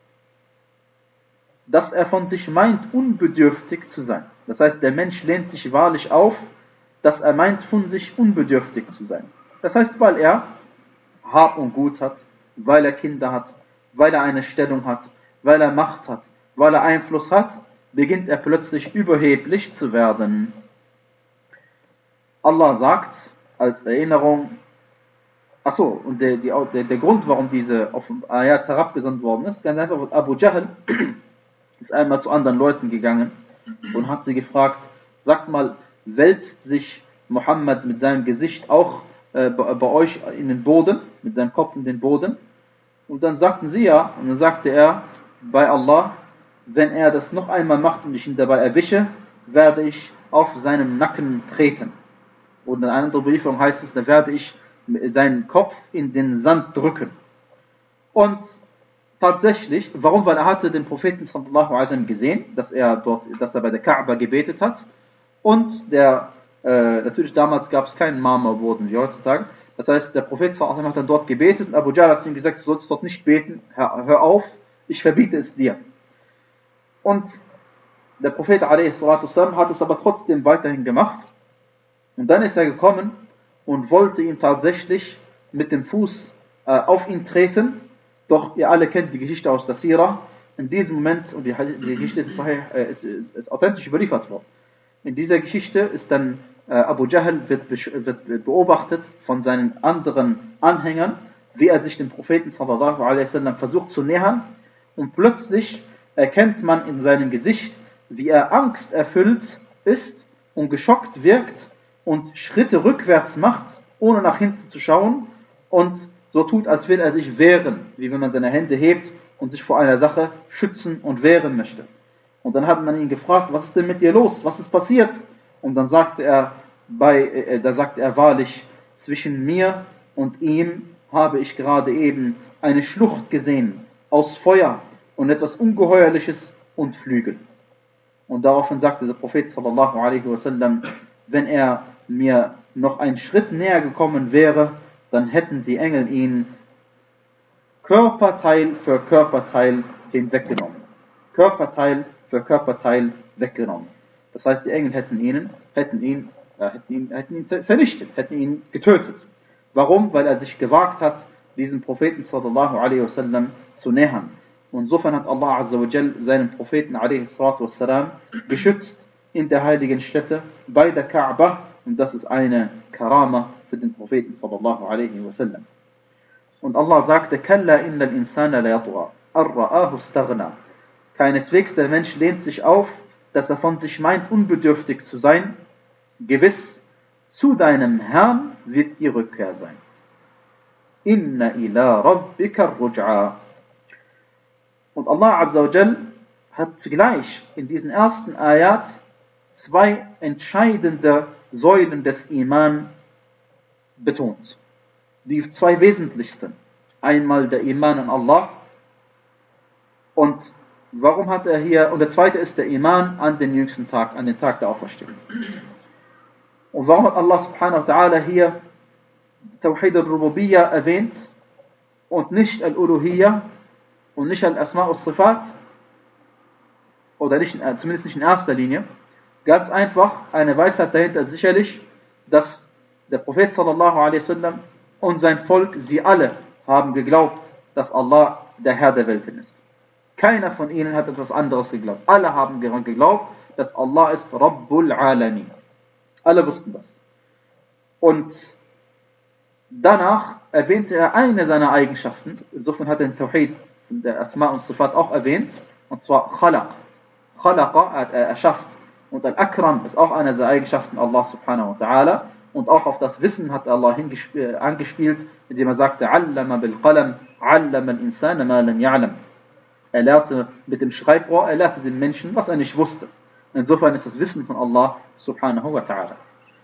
dass er von sich meint, unbedürftig zu sein. Das heißt, der Mensch lehnt sich wahrlich auf, dass er meint, von sich unbedürftig zu sein. Das heißt, weil er Hab und Gut hat, weil er Kinder hat, weil er eine Stellung hat, weil er Macht hat, weil er Einfluss hat, beginnt er plötzlich überheblich zu werden. Allah sagt als Erinnerung, achso, und der, die, der, der Grund, warum diese Ayat herabgesandt worden ist, ganz einfach, Abu Jahl ist einmal zu anderen Leuten gegangen und hat sie gefragt, sagt mal, wälzt sich Muhammad mit seinem Gesicht auch äh, bei, bei euch in den Boden, mit seinem Kopf in den Boden? Und dann sagten sie ja, und dann sagte er, bei Allah, wenn er das noch einmal macht und ich ihn dabei erwische, werde ich auf seinem Nacken treten. Und in einer anderen Überlieferung heißt es, dann werde ich seinen Kopf in den Sand drücken. Und tatsächlich, warum? Weil er hatte den Propheten sallallahu alaihi wasallam gesehen, dass er dort, dass er bei der Kaaba gebetet hat. Und der, äh, natürlich damals gab es keinen Marmorboden wie heutzutage. Das heißt, der Prophet sallallahu alaihi wasallam hat dann dort gebetet und Abu Jahl hat ihm gesagt, du sollst dort nicht beten, hör, hör auf, ich verbiete es dir. Und der Prophet a s. hat es aber trotzdem weiterhin gemacht. Und dann ist er gekommen und wollte ihm tatsächlich mit dem Fuß äh, auf ihn treten. Doch ihr alle kennt die Geschichte aus der Sira. In diesem Moment, und die, die Geschichte ist, äh, ist, ist, ist authentisch überliefert worden. In dieser Geschichte ist dann äh, Abu Jahl wird, wird beobachtet von seinen anderen Anhängern, wie er sich dem Propheten sallallahu alaihi wasallam versucht zu nähern. Und plötzlich erkennt man in seinem Gesicht, wie er angsterfüllt ist und geschockt wirkt und Schritte rückwärts macht, ohne nach hinten zu schauen und so tut, als will er sich wehren, wie wenn man seine Hände hebt und sich vor einer Sache schützen und wehren möchte. Und dann hat man ihn gefragt, was ist denn mit dir los? Was ist passiert? Und dann sagte er, bei, äh, da sagte er wahrlich, zwischen mir und ihm habe ich gerade eben eine Schlucht gesehen aus Feuer und etwas Ungeheuerliches und Flügel. Und daraufhin sagte der Prophet sallallahu alaihi wasallam, wenn er mir noch einen Schritt näher gekommen wäre, dann hätten die Engel ihn Körperteil für Körperteil hinweggenommen. Körperteil für Körperteil weggenommen. Das heißt, die Engel hätten ihn, hätten ihn, äh, hätten ihn, hätten ihn vernichtet, hätten ihn getötet. Warum? Weil er sich gewagt hat, diesen Propheten sallallahu alaihi wasallam zu nähern. Und insofern hat Allah azza wa jal seinen Propheten alaihi salatu wassalam geschützt in der heiligen Stätte bei der Kaaba. Und das ist eine Karama für den Propheten sallallahu alaihi wasallam. Und Allah sagte, Kalla inna al-insana la yatgha, ar-ra'ahu istaghna. Keineswegs der Mensch lehnt sich auf, dass er von sich meint, unbedürftig zu sein. Gewiss, zu deinem Herrn wird die Rückkehr sein. Inna ila rabbika ruj'a. Und Allah azza wa jal hat zugleich in diesen ersten Ayat zwei entscheidende Säulen des Iman betont. Die zwei wesentlichsten. Einmal der Iman an Allah. Und warum hat er hier, und der zweite ist der Iman an den jüngsten Tag, an den Tag der Auferstehung. Und warum hat Allah subhanahu wa ta'ala hier Tawhid al-Rububiyyah erwähnt und nicht al-Uluhiyyah und nicht al-Asma' al-Sifat oder nicht, zumindest nicht in erster Linie? Ganz einfach, eine Weisheit dahinter ist sicherlich, dass der Prophet sallallahu alaihi wasallam und sein Volk, sie alle haben geglaubt, dass Allah der Herr der Welten ist. Keiner von ihnen hat etwas anderes geglaubt. Alle haben geglaubt, dass Allah ist Rabbul Alamin. Alle wussten das. Und danach erwähnte er eine seiner Eigenschaften. Insofern hat er den Tawhid der Asma und Sifat auch erwähnt. Und zwar Khalaq. Khalaqa hat er erschafft. Und Al-Akram ist auch eine seiner Eigenschaften Allah subhanahu wa ta'ala. Und auch auf das Wissen hat Allah angespielt, indem er sagte, Allama bil qalam, allama al-insana ma lam ya'lam. Er lehrte mit dem Schreibrohr, er lehrte den Menschen, was er nicht wusste. Insofern ist das Wissen von Allah subhanahu wa ta'ala.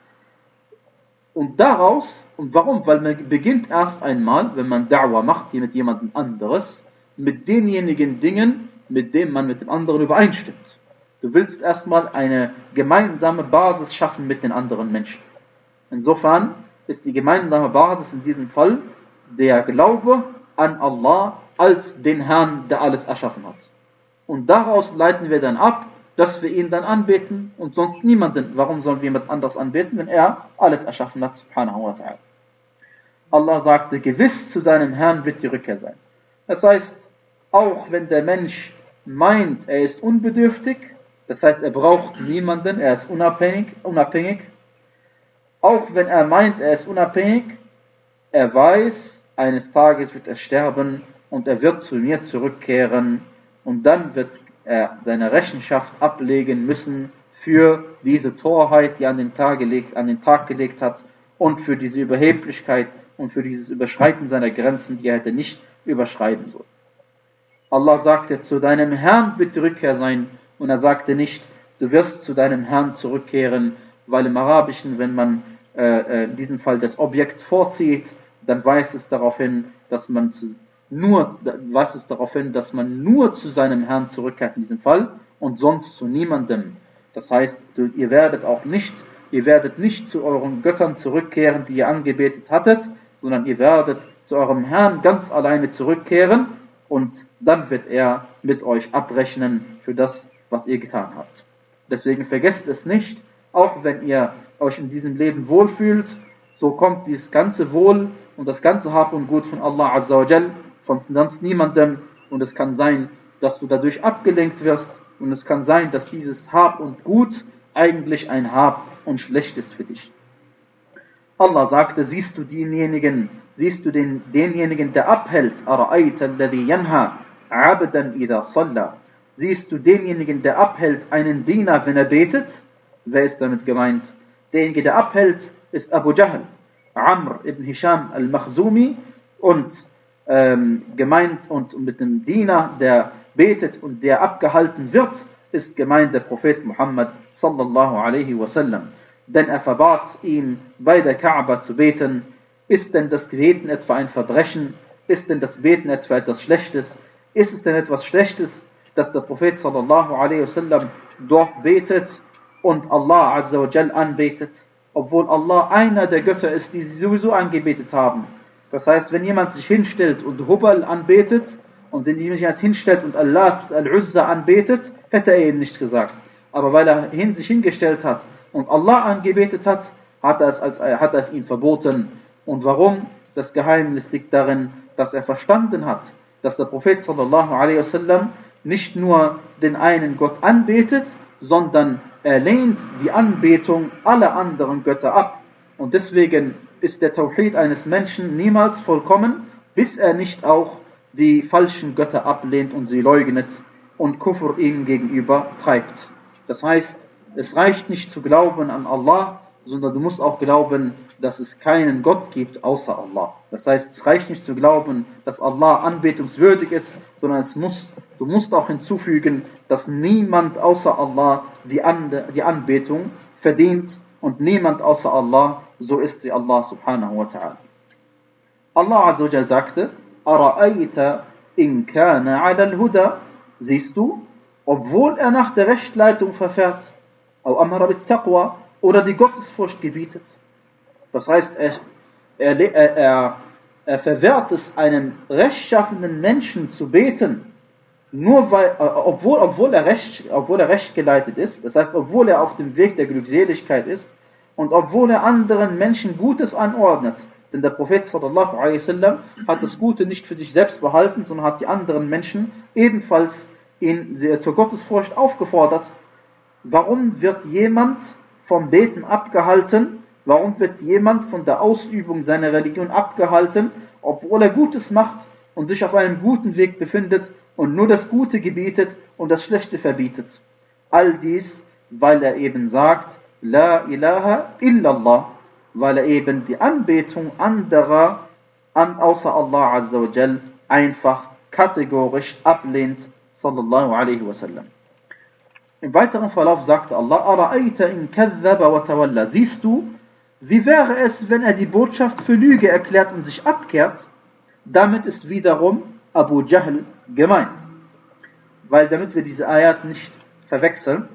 Und daraus, und warum? Weil man beginnt erst einmal, wenn man Da'wah macht, hier mit jemandem anderes, mit denjenigen Dingen, mit denen man mit dem anderen übereinstimmt. Du willst erstmal eine gemeinsame Basis schaffen mit den anderen Menschen. Insofern ist die gemeinsame Basis in diesem Fall der Glaube an Allah als den Herrn, der alles erschaffen hat. Und daraus leiten wir dann ab, dass wir ihn dann anbeten und sonst niemanden. Warum sollen wir jemand anders anbeten, wenn er alles erschaffen hat, subhanahu wa ta'ala. Allah sagte, gewiss zu deinem Herrn wird die Rückkehr sein. Das heißt, auch wenn der Mensch meint, er ist unbedürftig, das heißt, er braucht niemanden, er ist unabhängig, unabhängig. Auch wenn er meint, er ist unabhängig, er weiß, eines Tages wird er sterben und er wird zu mir zurückkehren und dann wird er seine Rechenschaft ablegen müssen für diese Torheit, die er an den Tag gelegt, an den Tag gelegt hat und für diese Überheblichkeit und für dieses Überschreiten seiner Grenzen, die er hätte nicht überschreiten sollen. Allah sagte, zu deinem Herrn wird die Rückkehr sein und er sagte nicht, du wirst zu deinem Herrn zurückkehren, weil im Arabischen, wenn man äh, in diesem Fall das Objekt vorzieht, dann weist es darauf hin, dass man zu, nur, weist es darauf hin, dass man nur zu seinem Herrn zurückkehrt in diesem Fall und sonst zu niemandem. Das heißt, du, ihr werdet auch nicht, ihr werdet nicht zu euren Göttern zurückkehren, die ihr angebetet hattet, sondern ihr werdet zu eurem Herrn ganz alleine zurückkehren und dann wird er mit euch abrechnen für das, was ihr getan habt. Deswegen vergesst es nicht, auch wenn ihr euch in diesem Leben wohlfühlt, so kommt dieses ganze Wohl und das ganze Hab und Gut von Allah Azza wa Jal, von sonst niemandem, und es kann sein, dass du dadurch abgelenkt wirst, und es kann sein, dass dieses Hab und Gut eigentlich ein Hab und Schlecht ist für dich. Allah sagte, siehst du denjenigen, siehst du den, denjenigen, der abhält, أَرَأَيْتَ الَّذِي يَنْهَى عَبْدًا إِذَا صَلَّى. Siehst du denjenigen, der abhält, einen Diener, wenn er betet? Wer ist damit gemeint? Derjenige, der abhält, ist Abu Jahl, Amr ibn Hisham al-Makhzumi, und ähm, gemeint, und mit dem Diener, der betet und der abgehalten wird, ist gemeint der Prophet Muhammad sallallahu alaihi wasallam. Denn er verbat ihm, bei der Kaaba zu beten. Ist denn das Beten etwa ein Verbrechen? Ist denn das Beten etwa etwas Schlechtes? Ist es denn etwas Schlechtes, dass der Prophet sallallahu alaihi wasallam dort betet und Allah azza wa jal anbetet, obwohl Allah einer der Götter ist, die sie sowieso angebetet haben? Das heißt, wenn jemand sich hinstellt und Hubal anbetet, und wenn jemand hinstellt und Allah al-Uzza anbetet, hätte er ihm nichts gesagt. Aber weil er hin, sich hingestellt hat und Allah angebetet hat, hat er, es als, hat er es ihm verboten. Und warum? Das Geheimnis liegt darin, dass er verstanden hat, dass der Prophet sallallahu alaihi wasallam nicht nur den einen Gott anbetet, sondern er lehnt die Anbetung aller anderen Götter ab. Und deswegen ist der Tawhid eines Menschen niemals vollkommen, bis er nicht auch die falschen Götter ablehnt und sie leugnet und Kufr ihnen gegenüber treibt. Das heißt, es reicht nicht zu glauben an Allah, sondern du musst auch glauben, dass es keinen Gott gibt außer Allah. Das heißt, es reicht nicht zu glauben, dass Allah anbetungswürdig ist, sondern es muss, du musst auch hinzufügen, dass niemand außer Allah die, An die Anbetung verdient und niemand außer Allah so ist wie Allah subhanahu wa ta'ala. Allah azza wa jal sagte, أَرَأَيْتَ إِنْ كَانَ عَلَى الْهُدَى. Siehst du, obwohl er nach der Rechtleitung verfährt, أَوْ أَمْرَ بِالتَّقْوَى, oder die Gottesfurcht gebietet. Das heißt, er, er, er, er verwehrt es einem rechtschaffenen Menschen zu beten, nur weil, obwohl, obwohl, er recht, obwohl er recht geleitet ist, das heißt, obwohl er auf dem Weg der Glückseligkeit ist und obwohl er anderen Menschen Gutes anordnet. Denn der Prophet sallallahu alaihi wasallam hat das Gute nicht für sich selbst behalten, sondern hat die anderen Menschen ebenfalls in, zur Gottesfurcht aufgefordert. Warum wird jemand vom Beten abgehalten? Warum wird jemand von der Ausübung seiner Religion abgehalten, obwohl er Gutes macht und sich auf einem guten Weg befindet und nur das Gute gebietet und das Schlechte verbietet? All dies, weil er eben sagt, La ilaha illallah, weil er eben die Anbetung anderer an, außer Allah Azza wa Jal einfach kategorisch ablehnt, sallallahu alaihi wasallam. Im weiteren Verlauf sagte Allah, أَرَأَيْتَ إِنْ كَذَّبَ وَتَوَلَّى. Siehst du, wie wäre es, wenn er die Botschaft für Lüge erklärt und sich abkehrt? Damit ist wiederum Abu Jahl gemeint. Weil damit wir diese Ayat nicht verwechseln,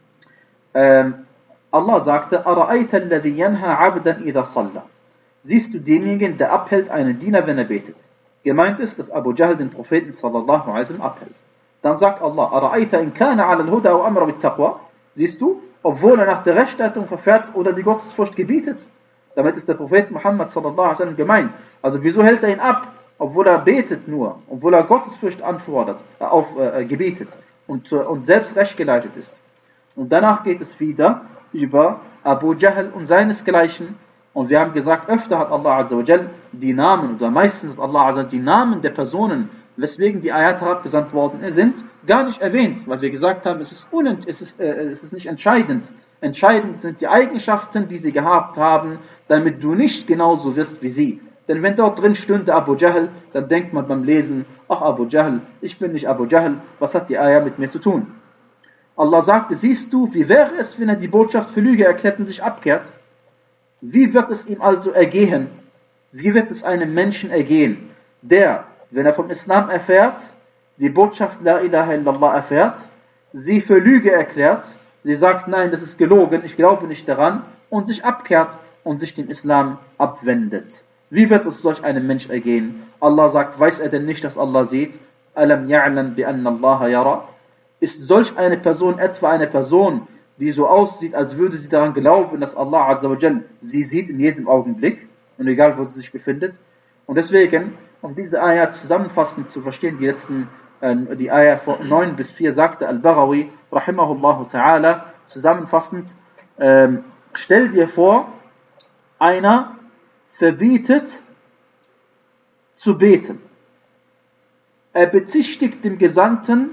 ähm, Allah sagte, أَرَأَيْتَ الَّذِي يَنْهَى عَبْدًا إِذَا صَلَّى. Siehst du denjenigen, der abhält einen Diener, wenn er betet? Gemeint ist, dass Abu Jahl den Propheten sallallahu alaihi wasallam abhält. Dann sagt Allah, أَرَأَيْتَ إِنْ كَانَ عَلَى الْهُدَى وَأَمْرَ بِالتَّقْوَى. Siehst du, obwohl er nach der Rechtleitung verfährt oder die Gottesfurcht gebietet. Damit ist der Prophet Muhammad sallallahu alaihi wasallam gemeint. Also wieso hält er ihn ab, obwohl er betet nur, obwohl er Gottesfurcht anfordert, äh, auf, äh, gebietet und, äh, und selbst rechtgeleitet ist. Und danach geht es wieder über Abu Jahl und seinesgleichen. Und wir haben gesagt, öfter hat Allah Azza wa Jal die Namen, oder meistens hat Allah Azza wa Jal die Namen der Personen, weswegen die Ayat herabgesandt worden sind, gar nicht erwähnt, weil wir gesagt haben, es ist, unent, es ist, äh, es ist nicht entscheidend. Entscheidend sind die Eigenschaften, die sie gehabt haben, damit du nicht genauso wirst wie sie. Denn wenn dort drin stünde Abu Jahl, dann denkt man beim Lesen, ach Abu Jahl, ich bin nicht Abu Jahl, was hat die Ayat mit mir zu tun? Allah sagte, siehst du, wie wäre es, wenn er die Botschaft für Lüge erklärt und sich abkehrt? Wie wird es ihm also ergehen? Wie wird es einem Menschen ergehen, der, wenn er vom Islam erfährt, die Botschaft La ilaha illallah erfährt, sie für Lüge erklärt, sie sagt, nein, das ist gelogen, ich glaube nicht daran, und sich abkehrt und sich dem Islam abwendet? Wie wird es solch einem Mensch ergehen? Allah sagt, weiß er denn nicht, dass Allah sieht? Alam ya'lam bi anna Allah yara? Ist solch eine Person etwa eine Person, die so aussieht, als würde sie daran glauben, dass Allah Azza wa Jal sie sieht in jedem Augenblick und egal, wo sie sich befindet? Und deswegen, um diese Ayah zusammenfassend zu verstehen, die letzten, äh, die Ayah von neun bis vier sagte Al-Baghawi, rahimahullahu ta'ala, zusammenfassend, ähm, stell dir vor, einer verbietet zu beten. Er bezichtigt den Gesandten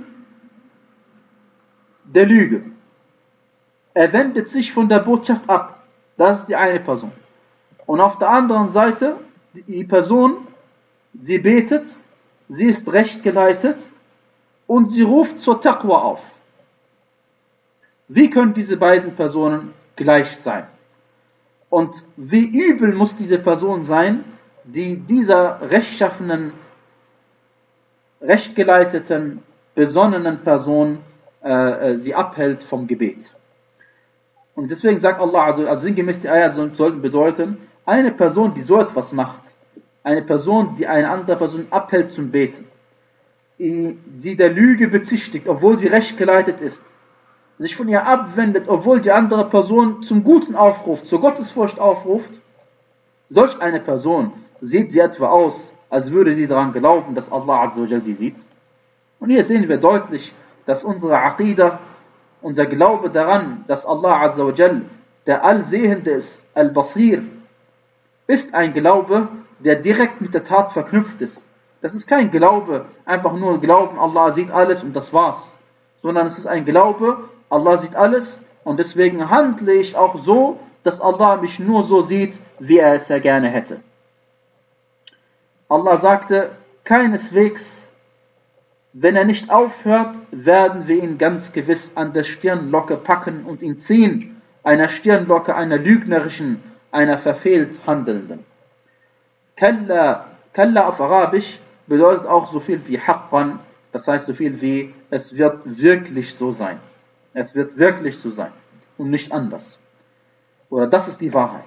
der Lüge. Er wendet sich von der Botschaft ab. Das ist die eine Person. Und auf der anderen Seite, die Person, sie betet, sie ist rechtgeleitet und sie ruft zur Taqwa auf. Wie können diese beiden Personen gleich sein? Und wie übel muss diese Person sein, die dieser rechtschaffenen, rechtgeleiteten, besonnenen Person äh, äh, sie abhält vom Gebet. Und deswegen sagt Allah, also, also sinngemäß die Ayat sollten bedeuten, eine Person, die so etwas macht, eine Person, die eine andere Person abhält zum Beten, die der Lüge bezichtigt, obwohl sie rechtgeleitet ist, sich von ihr abwendet, obwohl die andere Person zum Guten aufruft, zur Gottesfurcht aufruft, solch eine Person sieht sie etwa aus, als würde sie daran glauben, dass Allah Azza wa Jal sie sieht. Und hier sehen wir deutlich, dass unsere Aqidah, unser Glaube daran, dass Allah Azza wa Jal der Allsehende ist, Al-Basir, ist ein Glaube, der direkt mit der Tat verknüpft ist. Das ist kein Glaube, einfach nur Glauben, Allah sieht alles und das war's. Sondern es ist ein Glaube, Allah sieht alles und deswegen handle ich auch so, dass Allah mich nur so sieht, wie er es ja gerne hätte. Allah sagte, keineswegs, wenn er nicht aufhört, werden wir ihn ganz gewiss an der Stirnlocke packen und ihn ziehen, einer Stirnlocke, einer lügnerischen, einer verfehlt Handelnden. Kalla, Kalla auf Arabisch bedeutet auch so viel wie Haqqan, das heißt so viel wie, es wird wirklich so sein. Es wird wirklich so sein und nicht anders. Oder das ist die Wahrheit.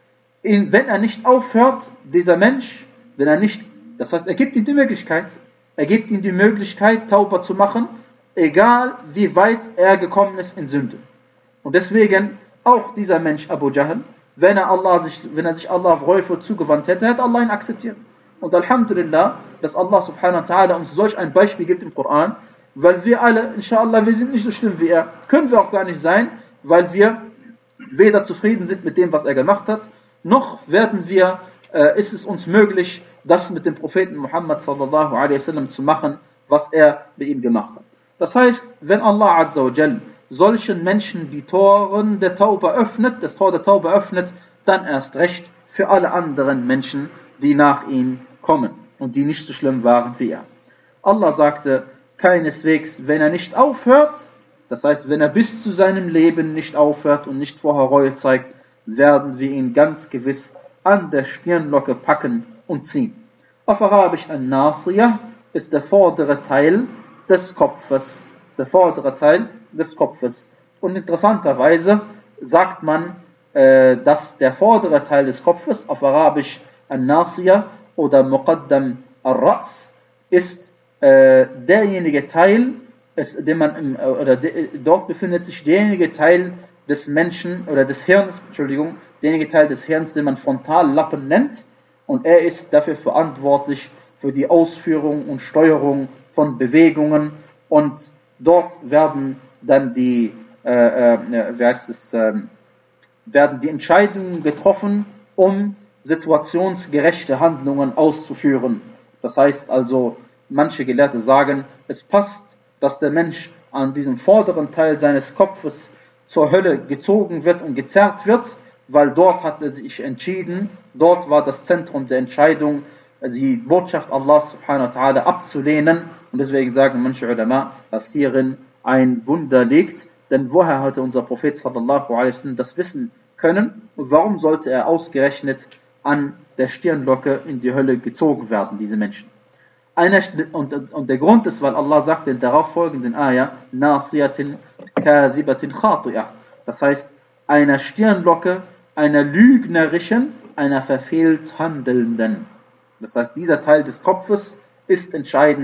In, wenn er nicht aufhört, dieser Mensch, wenn er nicht, das heißt, er gibt ihm die Möglichkeit, er gibt ihm die Möglichkeit, Tauba zu machen, egal wie weit er gekommen ist in Sünde. Und deswegen auch dieser Mensch Abu Jahl, wenn er, Allah sich, wenn er sich Allah reue zugewandt hätte, hätte Allah ihn akzeptiert. Und Alhamdulillah, dass Allah subhanahu wa ta'ala uns solch ein Beispiel gibt im Koran, weil wir alle, inshallah, wir sind nicht so schlimm wie er, können wir auch gar nicht sein, weil wir weder zufrieden sind mit dem, was er gemacht hat, noch werden wir, äh, ist es uns möglich, das mit dem Propheten Muhammad sallallahu alaihi wasallam zu machen, was er bei ihm gemacht hat. Das heißt, wenn Allah Azza wa Jal solchen Menschen die Toren der Tauba öffnet, das Tor der Tauba öffnet, dann erst recht für alle anderen Menschen, die nach ihm kommen und die nicht so schlimm waren wie er. Allah sagte, keineswegs, wenn er nicht aufhört, das heißt, wenn er bis zu seinem Leben nicht aufhört und nicht vorher Reue zeigt, werden wir ihn ganz gewiss an der Stirnlocke packen und ziehen. Auf Arabisch An-Nasiyah ist der vordere Teil des Kopfes. Der vordere Teil des Kopfes. Und interessanterweise sagt man, äh, dass der vordere Teil des Kopfes, auf Arabisch An-Nasiyah oder Muqaddam Al-Ra's, ist äh, derjenige Teil, ist, den man im, oder de, dort befindet sich derjenige Teil des Menschen oder des Hirns, Entschuldigung, derjenige Teil des Hirns, den man Frontallappen nennt, und er ist dafür verantwortlich für die Ausführung und Steuerung von Bewegungen, und dort werden dann die, äh, äh, wie heißt es, äh, werden die Entscheidungen getroffen, um situationsgerechte Handlungen auszuführen. Das heißt also, manche Gelehrte sagen, es passt, dass der Mensch an diesem vorderen Teil seines Kopfes zur Hölle gezogen wird und gezerrt wird, weil dort hat er sich entschieden, dort war das Zentrum der Entscheidung, die Botschaft Allah subhanahu wa ta'ala abzulehnen, und deswegen sagen manche Ulama, dass hierin ein Wunder liegt, denn woher hatte unser Prophet sallallahu alaihi wasallam das wissen können und warum sollte er ausgerechnet an der Stirnlocke in die Hölle gezogen werden, diese Menschen? Einer, und, und der Grund ist, weil Allah sagt in darauf folgenden Ayah, Nasiyatin kadhibatin khati'ah. Das heißt, einer Stirnlocke, einer lügnerischen, einer verfehlt Handelnden. Das heißt, dieser Teil des Kopfes ist entscheidend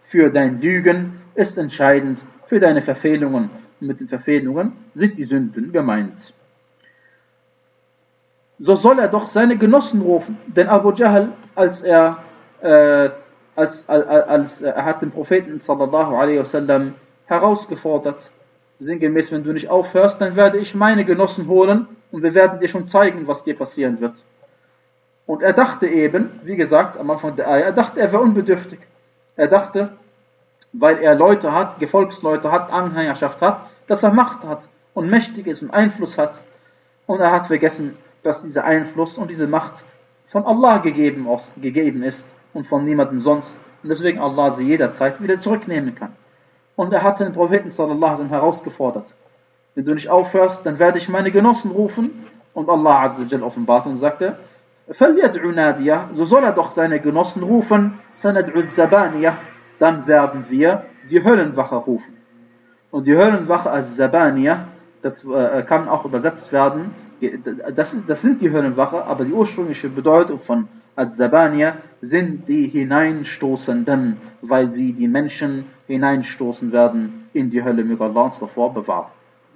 für dein Lügen ist entscheidend für deine Verfehlungen. Und mit den Verfehlungen sind die Sünden gemeint. So soll er doch seine Genossen rufen, denn Abu Jahl, als er, äh, als, als, als er hat den Propheten sallallahu alaihi wasallam herausgefordert, sinngemäß, wenn du nicht aufhörst, dann werde ich meine Genossen holen und wir werden dir schon zeigen, was dir passieren wird. Und er dachte eben, wie gesagt, am Anfang der Ayah, er dachte, er wäre unbedürftig. Er dachte, weil er Leute hat, Gefolgsleute hat, Anhängerschaft hat, dass er Macht hat und mächtig ist und Einfluss hat. Und er hat vergessen, dass dieser Einfluss und diese Macht von Allah gegeben, gegeben ist und von niemandem sonst. Und deswegen Allah sie jederzeit wieder zurücknehmen kann. Und er hat den Propheten sallallahu alaihi wasallam herausgefordert. Wenn du nicht aufhörst, dann werde ich meine Genossen rufen. Und Allah azza wa jalla offenbart und sagte, فَلْيَدْعُ نَادِيَهُ, so soll er doch seine Genossen rufen, سَنَدْعُ الزَّبَانِيَهُ, dann werden wir die Höllenwache rufen. Und die Höllenwache als Zabaniya, das äh, kann auch übersetzt werden, das, ist, das sind die Höllenwache, aber die ursprüngliche Bedeutung von Az-Zabaniya sind die Hineinstoßenden, weil sie die Menschen hineinstoßen werden in die Hölle, möge Allah uns davor bewahren.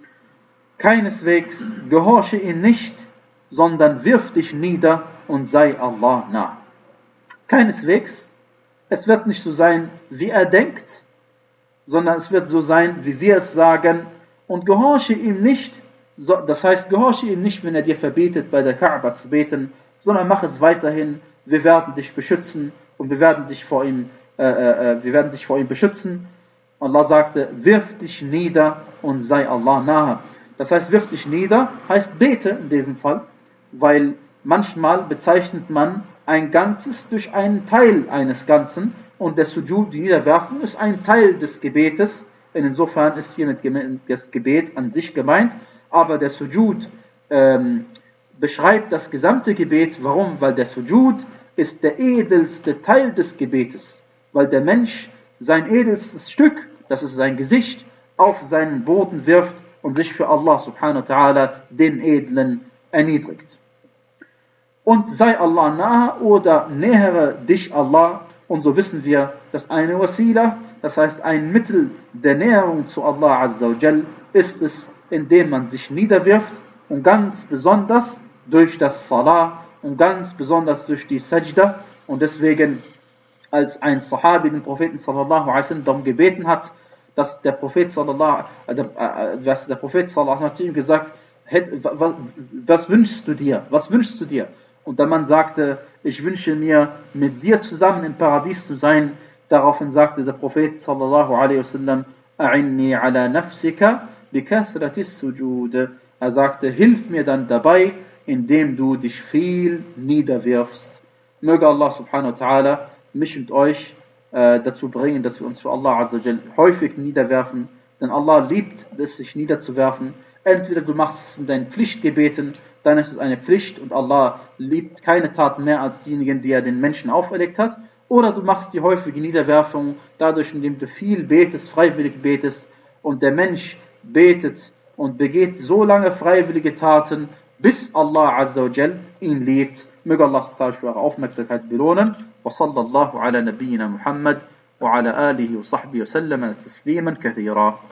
Keineswegs gehorche ihm nicht, sondern wirf dich nieder und sei Allah nah. Keineswegs, es wird nicht so sein, wie er denkt, sondern es wird so sein, wie wir es sagen, und gehorche ihm nicht, das heißt, gehorche ihm nicht, wenn er dir verbietet, bei der Kaaba zu beten, sondern mach es weiterhin, wir werden dich beschützen und wir werden dich vor ihm, äh, äh, wir werden dich vor ihm beschützen. Allah sagte, wirf dich nieder und sei Allah nahe. Das heißt, wirf dich nieder, heißt bete in diesem Fall, weil manchmal bezeichnet man ein Ganzes durch einen Teil eines Ganzen und der Sujud, die Niederwerfung, ist ein Teil des Gebetes. Insofern ist hier das Gebet an sich gemeint, aber der Sujud ähm, beschreibt das gesamte Gebet. Warum? Weil der Sujud ist der edelste Teil des Gebetes, weil der Mensch sein edelstes Stück, das ist sein Gesicht, auf seinen Boden wirft und sich für Allah subhanahu wa ta'ala, den Edlen, erniedrigt. Und sei Allah nahe oder nähere dich Allah, und so wissen wir, dass eine Wasila, das heißt ein Mittel der Näherung zu Allah azza wa jal, ist es, indem man sich niederwirft und ganz besonders durch das Salah und ganz besonders durch die Sajda. Und deswegen, als ein Sahabi den Propheten sallallahu alaihi wasallam darum gebeten hat, dass der Prophet sallallahu alaihi wasallam, der Prophet sallallahu alaihi wasallam zu ihm gesagt hat, was, was wünschst du dir? Was wünschst du dir? Und der Mann sagte, ich wünsche mir, mit dir zusammen im Paradies zu sein. Daraufhin sagte der Prophet sallallahu alaihi wasallam, a'inni ala nafsika bikathrati sujud. Er sagte, hilf mir dann dabei, indem du dich viel niederwirfst. Möge Allah subhanahu wa ta'ala mich und euch äh, dazu bringen, dass wir uns für Allah azza wa jal häufig niederwerfen, denn Allah liebt es, sich niederzuwerfen. Entweder du machst es mit deinen Pflichtgebeten, dann ist es eine Pflicht und Allah liebt keine Taten mehr als diejenigen, die er den Menschen auferlegt hat, oder du machst die häufige Niederwerfung dadurch, indem du viel betest, freiwillig betest, und der Mensch betet und begeht so lange freiwillige Taten, bis Allah azza wa jal ihn liebt. Möge Allah subhanahu für eure Aufmerksamkeit belohnen. Wa sallallahu ala nabiyyina Muhammad wa ala alihi wa sahbihi wa sallam tasliman kathira.